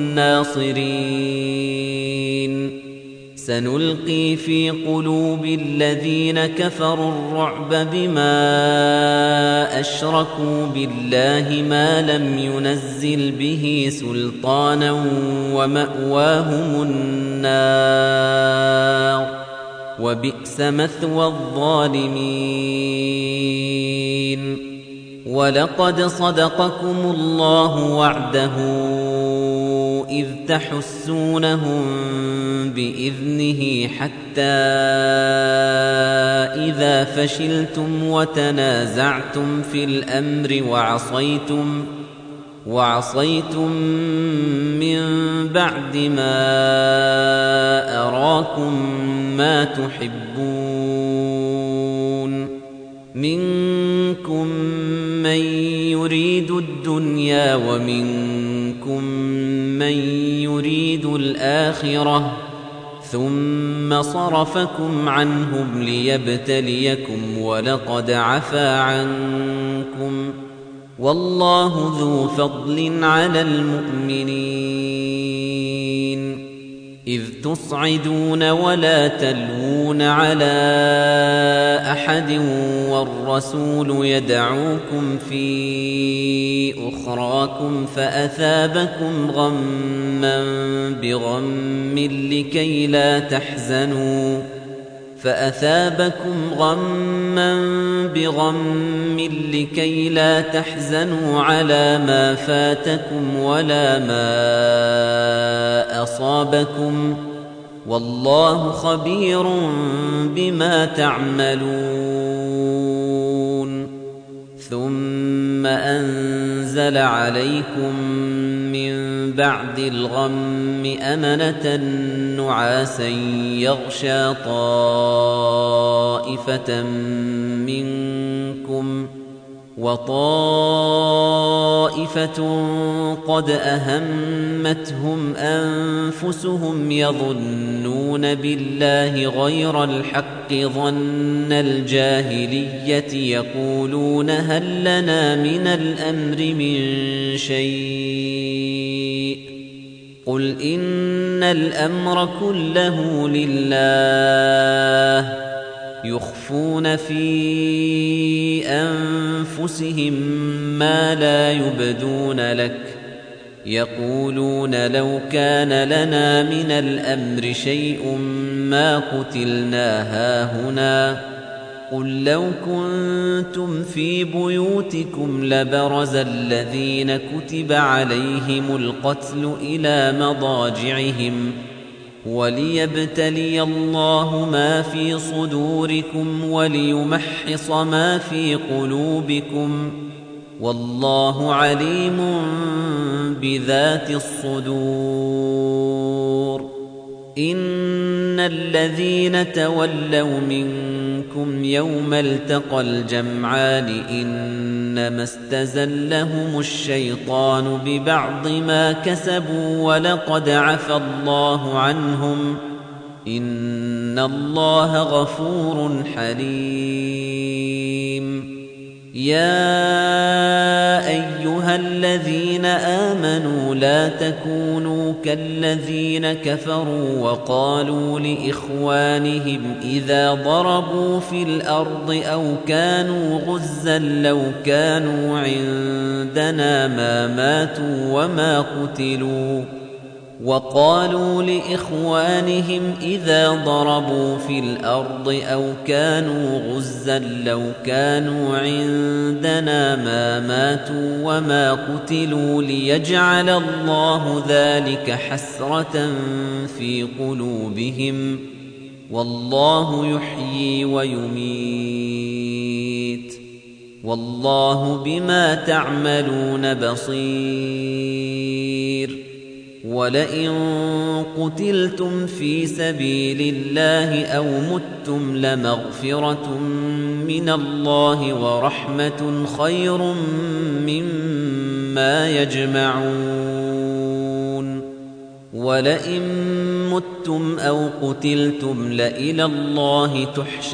النَّاصِرِينَ سَنُلْقِي فِي قُلُوبِ الَّذِينَ كَفَرُوا الرُّعْبَ بِمَا أَشْرَكُوا بِاللَّهِ مَا لَمْ يُنَزِّلْ بِهِ سُلْطَانًا وَمَأْوَاهُمُ النَّارُ وَبِئْسَ مَثْوَى الظَّالِمِينَ وَلَقَدْ صَدَقَكُمُ اللَّهُ وَعْدَهُ إِذْ تَحُسُّونَهُم بِإِذْنِهِ حَتَّى إِذَا فَشِلْتُمْ وَتَنَازَعْتُمْ فِي الْأَمْرِ وَعَصَيْتُم مِّن بَعْدِ مَا أَرَاكُم مَّا تُحِبُّونَ مِنكُم مَّن يُرِيدُ الدُّنْيَا وَمِنكُم مَّن يُرِيدُ الْآخِرَةَ ثُمَّ صَرَفَكُمْ عَنْهُمْ لِيَبْتَلِيَكُمْ وَلَقَدْ عَفَا عَنكُمْ وَاللَّهُ ذُو فَضْلٍ عَلَى الْمُؤْمِنِينَ إِذْ تُصْعِدُونَ وَلَا تَلْوُونَ عَلَى أَحَدٍ وَالرَّسُولُ يَدْعُوكُمْ فِي أُخْرَاكُمْ فَأَثَابَكُمْ غَمًّا بِغَمٍّ لِّكَيْ لَا تَحْزَنُوا عَلَىٰ مَا فَاتَكُمْ وَلَا مَا أَصَابَكُمْ وَاللَّهُ خَبِيرٌ بِمَا تَعْمَلُونَ ثُمَّ أَنزَلَ عَلَيْكُم مِّن بَعْدِ الْغَمِّ أَمَنَةً نُّعَاسًا يَغْشَىٰ طَائِفَةً مِّنكُمْ وطائفة قد أهمتهم أنفسهم يظنون بالله غير الحق ظن الجاهلية يقولون هل لنا من الأمر من شيء قل إن الأمر كله لله يخفون في أنفسهم ما لا يبدون لك يقولون لو كان لنا من الأمر شيء ما قتلنا هاهنا قل لو كنتم في بيوتكم لبرز الذين كتب عليهم القتل إلى مضاجعهم وليبتلي الله ما في صدوركم وليمحص ما في قلوبكم والله عليم بذات الصدور إن الذين تولوا منكم يوم التقى الجمعان إنما استزلهم الشيطان ببعض ما كسبوا ولقد عفى الله عنهم إن الله غفور حليم يا أيها الذين آمنوا لا تكونوا كالذين كفروا وقالوا لإخوانهم إذا ضربوا في الأرض أو كانوا غزا لو كانوا عندنا ما ماتوا وما قتلوا وقالوا لإخوانهم إذا ضربوا في الأرض أو كانوا غزا لو كانوا عندنا ما ماتوا وما قتلوا ليجعل الله ذلك حسرة في قلوبهم والله يحيي ويميت والله بما تعملون بصير ولئن قتلتم في سبيل الله أو متم لمغفرة من الله ورحمة خير مما يجمعون ولئن متم أو قتلتم لإلى الله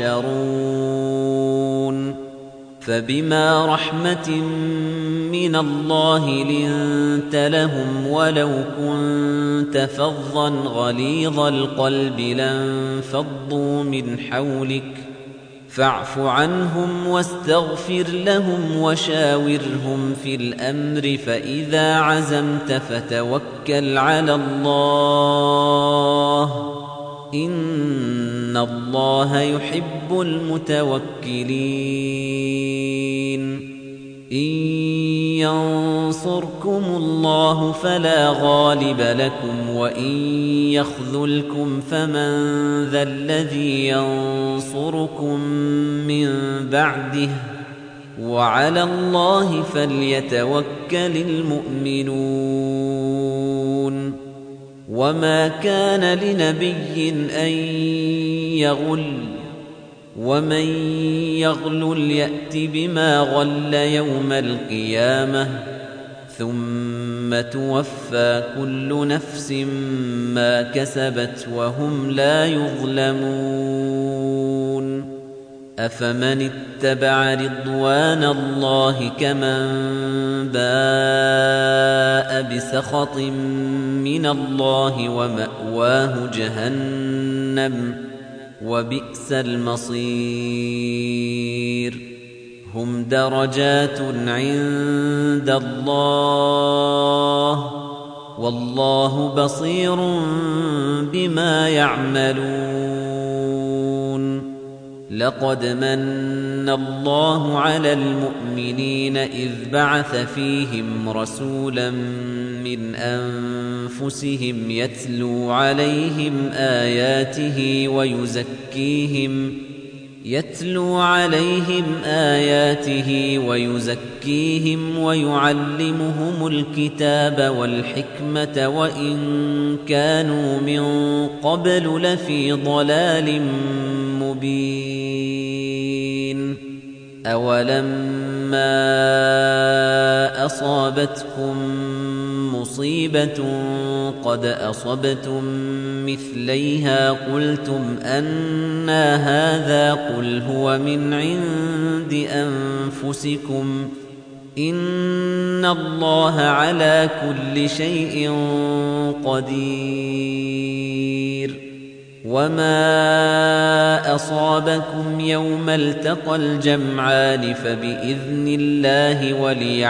تحشرون فبما رحمة من الله لنت لهم ولو كنت فظا غليظ القلب لانفضوا من حولك فاعف عنهم واستغفر لهم وشاورهم في الأمر فإذا عزمت فتوكل على الله إن الله يحب المتوكلين إن ينصركم الله فلا غالب لكم وإن يخذلكم فمن ذا الذي ينصركم من بعده وعلى الله فليتوكل المؤمنون وما كان لنبي أن يغل ومن يغلل يأت بما غل يوم القيامة ثم توفى كل نفس ما كسبت وهم لا يظلمون أفمن اتبع رضوان الله كمن باء بسخط من الله ومأواه جهنم وبئس المصير هم درجات عند الله والله بصير بما يعملون لقد من الله على المؤمنين إذ بعث فيهم رسولا من أنفسهم يتلو عليهم آياته ويزكيهم ويعلمهم الكتاب والحكمة وإن كانوا من قبل لفي ضلال مبين أولما أصابتكم مصيبة قد أصبتم مثليها قلتم أنى هذا قل هو من عند أنفسكم إن الله على كل شيء قدير وما أصابكم يوم التقى الجمعان فبإذن الله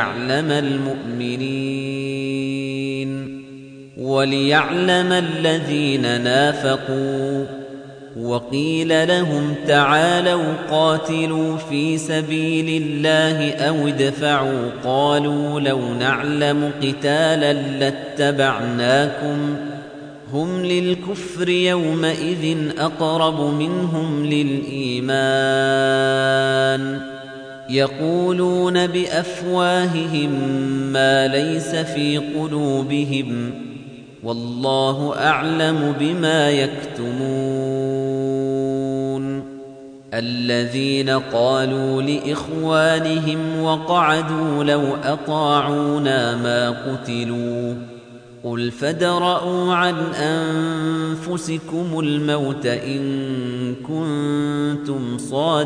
وليعلم الذين نافقوا وقيل لهم تعالوا قاتلوا في سبيل الله أو ادفعوا قالوا لو نعلم قتالا لاتبعناكم هم للكفر يومئذ أقرب منهم للإيمان يقولون بأفواههم ما ليس في قلوبهم والله أعلم بما يكتمون الذين قالوا لإخوانهم وقعدوا لو أطاعونا ما قتلوا قل فادرءوا عن أنفسكم الموت إن كنتم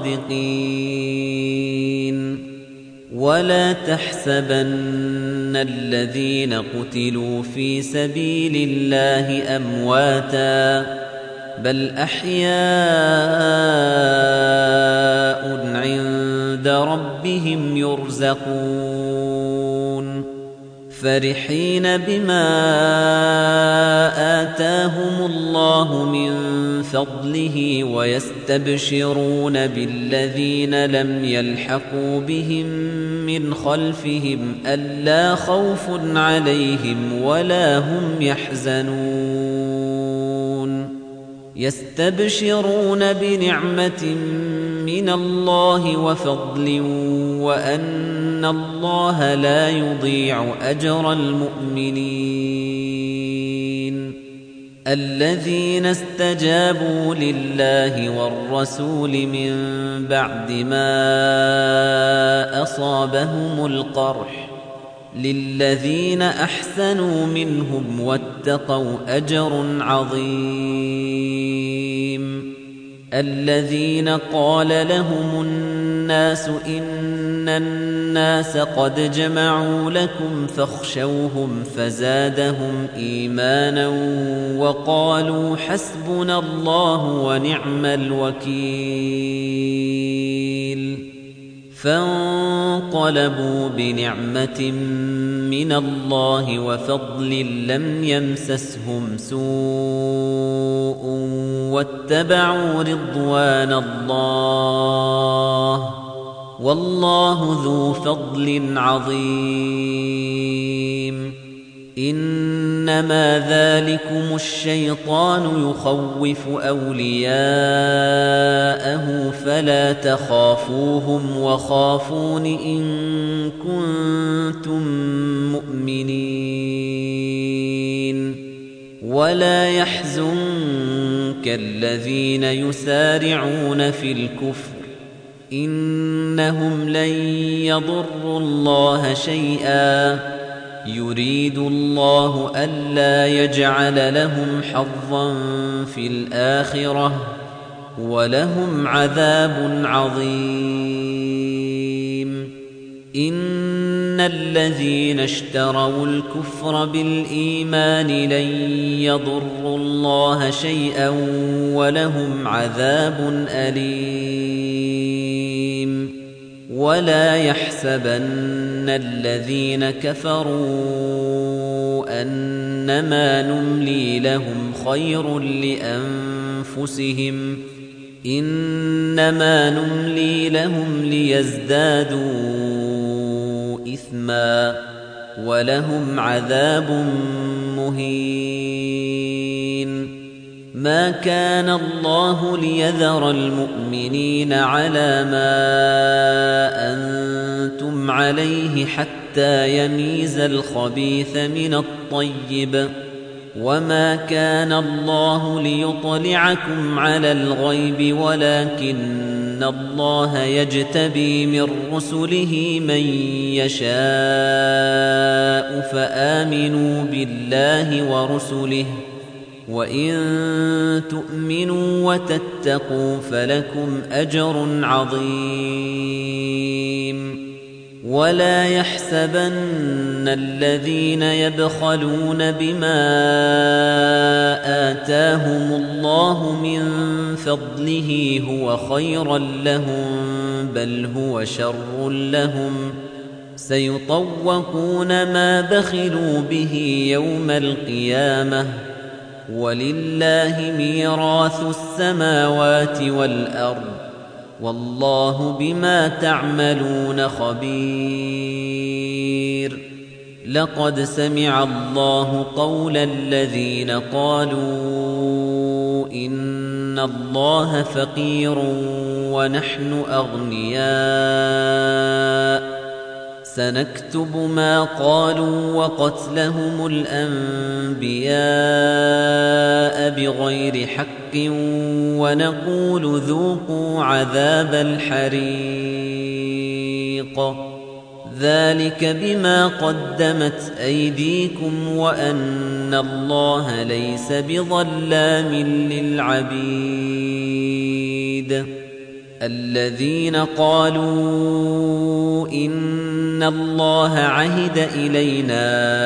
صادقين ولا تحسبن الذين قتلوا في سبيل الله أمواتا بل أحياء عند ربهم يرزقون فرحين بما آتاهم الله من فضله ويستبشرون بالذين لم يلحقوا بهم من خلفهم ألا خوف عليهم ولا هم يحزنون يستبشرون بنعمة من الله وفضل وأن الله لا يضيع أجر المؤمنين الذين استجابوا لله والرسول من بعد ما أصابهم القرح للذين أحسنوا منهم واتقوا أجر عظيم الذين قال لهم الناس إن الناس قد جمعوا لكم فاخشوهم فزادهم إيمانا وقالوا حسبنا الله ونعم الوكيل فانقلبوا بنعمة من الله وفضل لم يمسسهم سوء واتبعوا رضوان الله والله ذو فضل عظيم إنما ذلكم الشيطان يخوف أولياءه فلا تخافوهم وخافون إن كنتم مؤمنين ولا يحزنك الذين يسارعون في الكفر إنهم لن يضروا الله شيئا يريد الله ألا يجعل لهم حظا في الآخرة ولهم عذاب عظيم إن الذين اشتروا الكفر بالإيمان لن يضروا الله شيئا ولهم عذاب أليم ولا يحسبن الذين كفروا أنما نملي لهم خير لأنفسهم إنما نملي لهم ليزدادوا إثما ولهم عذاب مهين ما كان الله ليذر المؤمنين على ما أنتم عليه حتى يميز الخبيث من الطيب وما كان الله ليطلعكم على الغيب ولكن الله يجتبي من رسله من يشاء فآمنوا بالله ورسله وإن تؤمنوا وتتقوا فلكم أجر عظيم ولا يحسبن الذين يبخلون بما آتاهم الله من فضله هو خيرا لهم بل هو شر لهم سيطوقون ما بخلوا به يوم القيامة ولله ميراث السماوات والأرض والله بما تعملون خبير لقد سمع الله قول الذين قالوا إن الله فقير ونحن أغنياء سنكتب ما قالوا وقتلهم الأنبياء بغير حق ونقول ذوقوا عذاب الحريق ذلك بما قدمت أيديكم وأن الله ليس بظلام للعبيد الذين قالوا إن الله عهد إلينا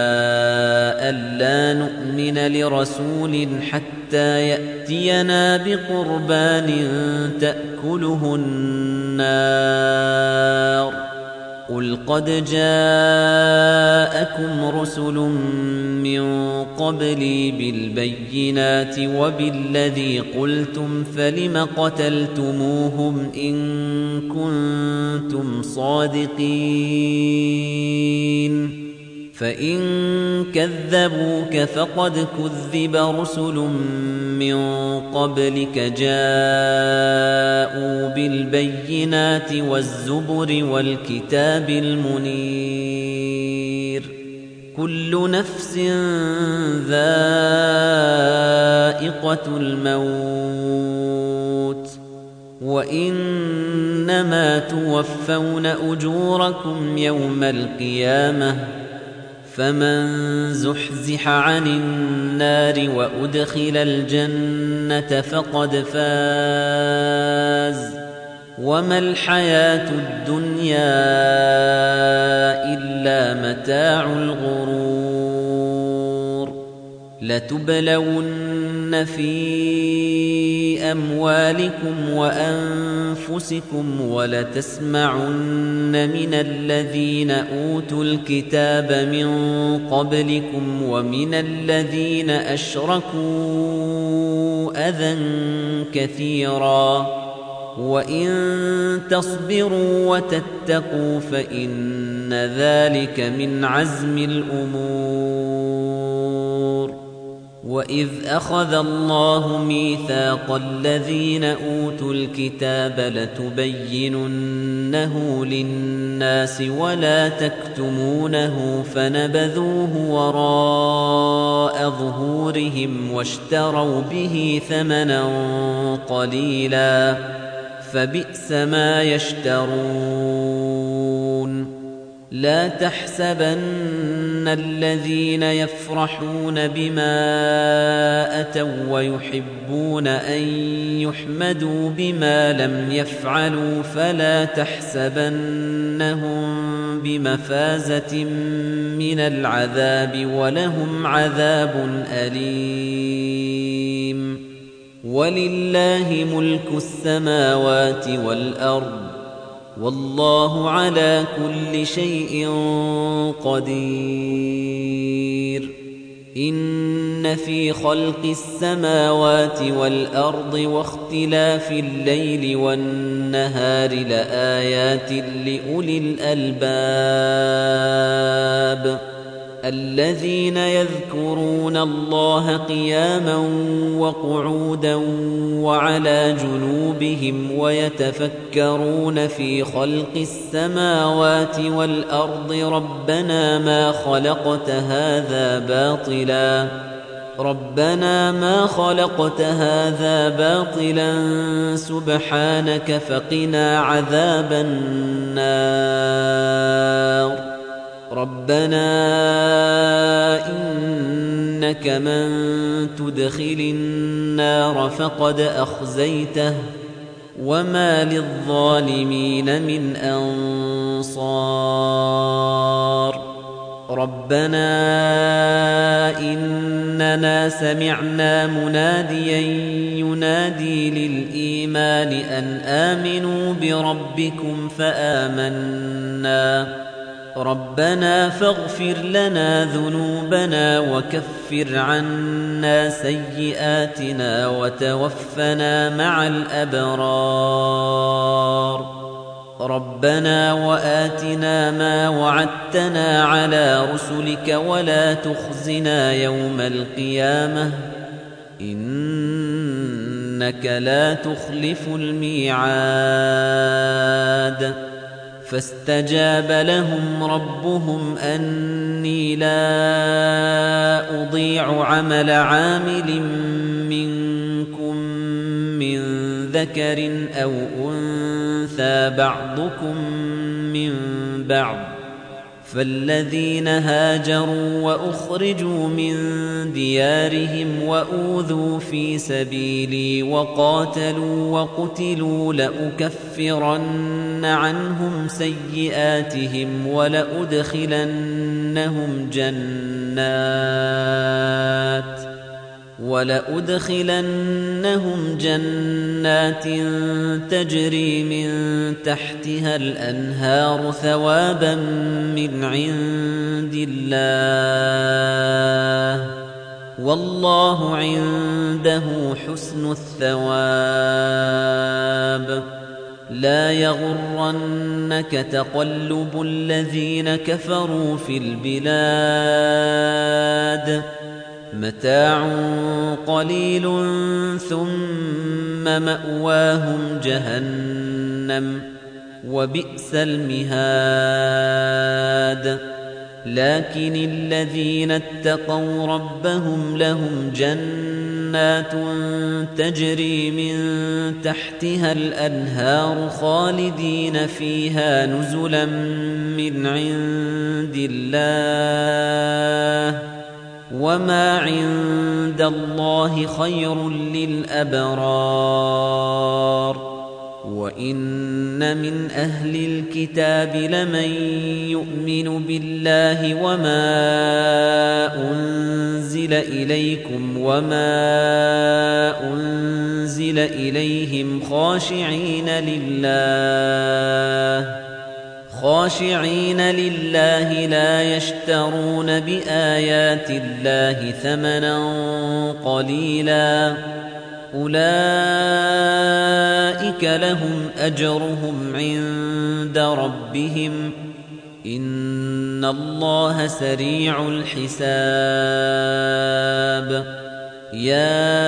ألا نؤمن لرسول حتى يأتينا بقربان تأكله النار قل قد جاءكم رسل من قبلي بالبينات وبالذي قلتم فلم قتلتموهم إن كنتم صادقين فإن كذبوك فقد كذب رسل من قبلك جاءوا بالبينات والزبر والكتاب المنير كل نفس ذائقة الموت وإنما توفون أجوركم يوم القيامة فمن زحزح عن النار وأدخل الجنة فقد فاز وما الحياة الدنيا إلا متاع الغرور لتبلون في أموالكم وأنفسكم ولتسمعن من الذين أوتوا الكتاب من قبلكم ومن الذين أشركوا أذى كثيرا وإن تصبروا وتتقوا فإن ذلك من عزم الأمور وإذ أخذ الله ميثاق الذين أوتوا الكتاب لتبيننه للناس ولا تكتمونه فنبذوه وراء ظهورهم واشتروا به ثمنا قليلا فبئس ما يشترون لا تحسبن الذين يفرحون بما أتوا ويحبون أن يحمدوا بما لم يفعلوا فلا تحسبنهم بمفازة من العذاب ولهم عذاب أليم ولله ملك السماوات والأرض والله على كل شيء قدير إن في خلق السماوات والأرض واختلاف الليل والنهار لآيات لأولي الألباب الذين يذكرون الله قياما وقعودا وعلى جنوبهم ويتفكرون في خلق السماوات والأرض ربنا ما خلقت هذا باطلا ربنا ما خلقت هذا باطلا سبحانك فقنا عذاب النار ربنا إنك من تدخل النار فقد أخزيته وما للظالمين من أنصار ربنا إننا سمعنا مناديا ينادي للإيمان أن آمنوا بربكم فآمنا ربنا فاغفر لنا ذنوبنا وكفر عنا سيئاتنا وتوفنا مع الأبرار ربنا وآتنا ما وعدتنا على رسلك ولا تخزنا يوم القيامة إنك لا تخلف الميعاد فاستجاب لهم ربهم أني لا أضيع عمل عامل منكم من ذكر أو أنثى بعضكم من بعض فالذين هاجروا وأخرجوا من ديارهم وأوذوا في سبيلي وقاتلوا وقتلوا لأكفرن عنهم سيئاتهم ولأدخلنهم جنات تجري من تحتها الأنهار ثوابا من عند الله والله عنده حسن الثواب لا يغرنك تقلب الذين كفروا في البلاد متاع قليل ثم مأواهم جهنم وبئس المهاد لكن الذين اتقوا ربهم لهم جنات تجري من تحتها الأنهار خالدين فيها نزلا من عند الله وما عند الله خير للأبرار وإن من أهل الكتاب لمن يؤمن بالله وما أنزل إليكم وما أنزل إليهم خاشعين لله لا يشترون بآيات الله ثمنا قليلا أولئك لهم أجرهم عند ربهم إن الله سريع الحساب يا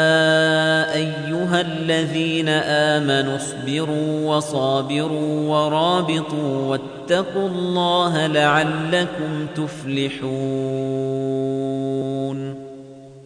أيها الذين آمنوا اصبروا وصابروا ورابطوا واتقوا الله لعلكم تفلحون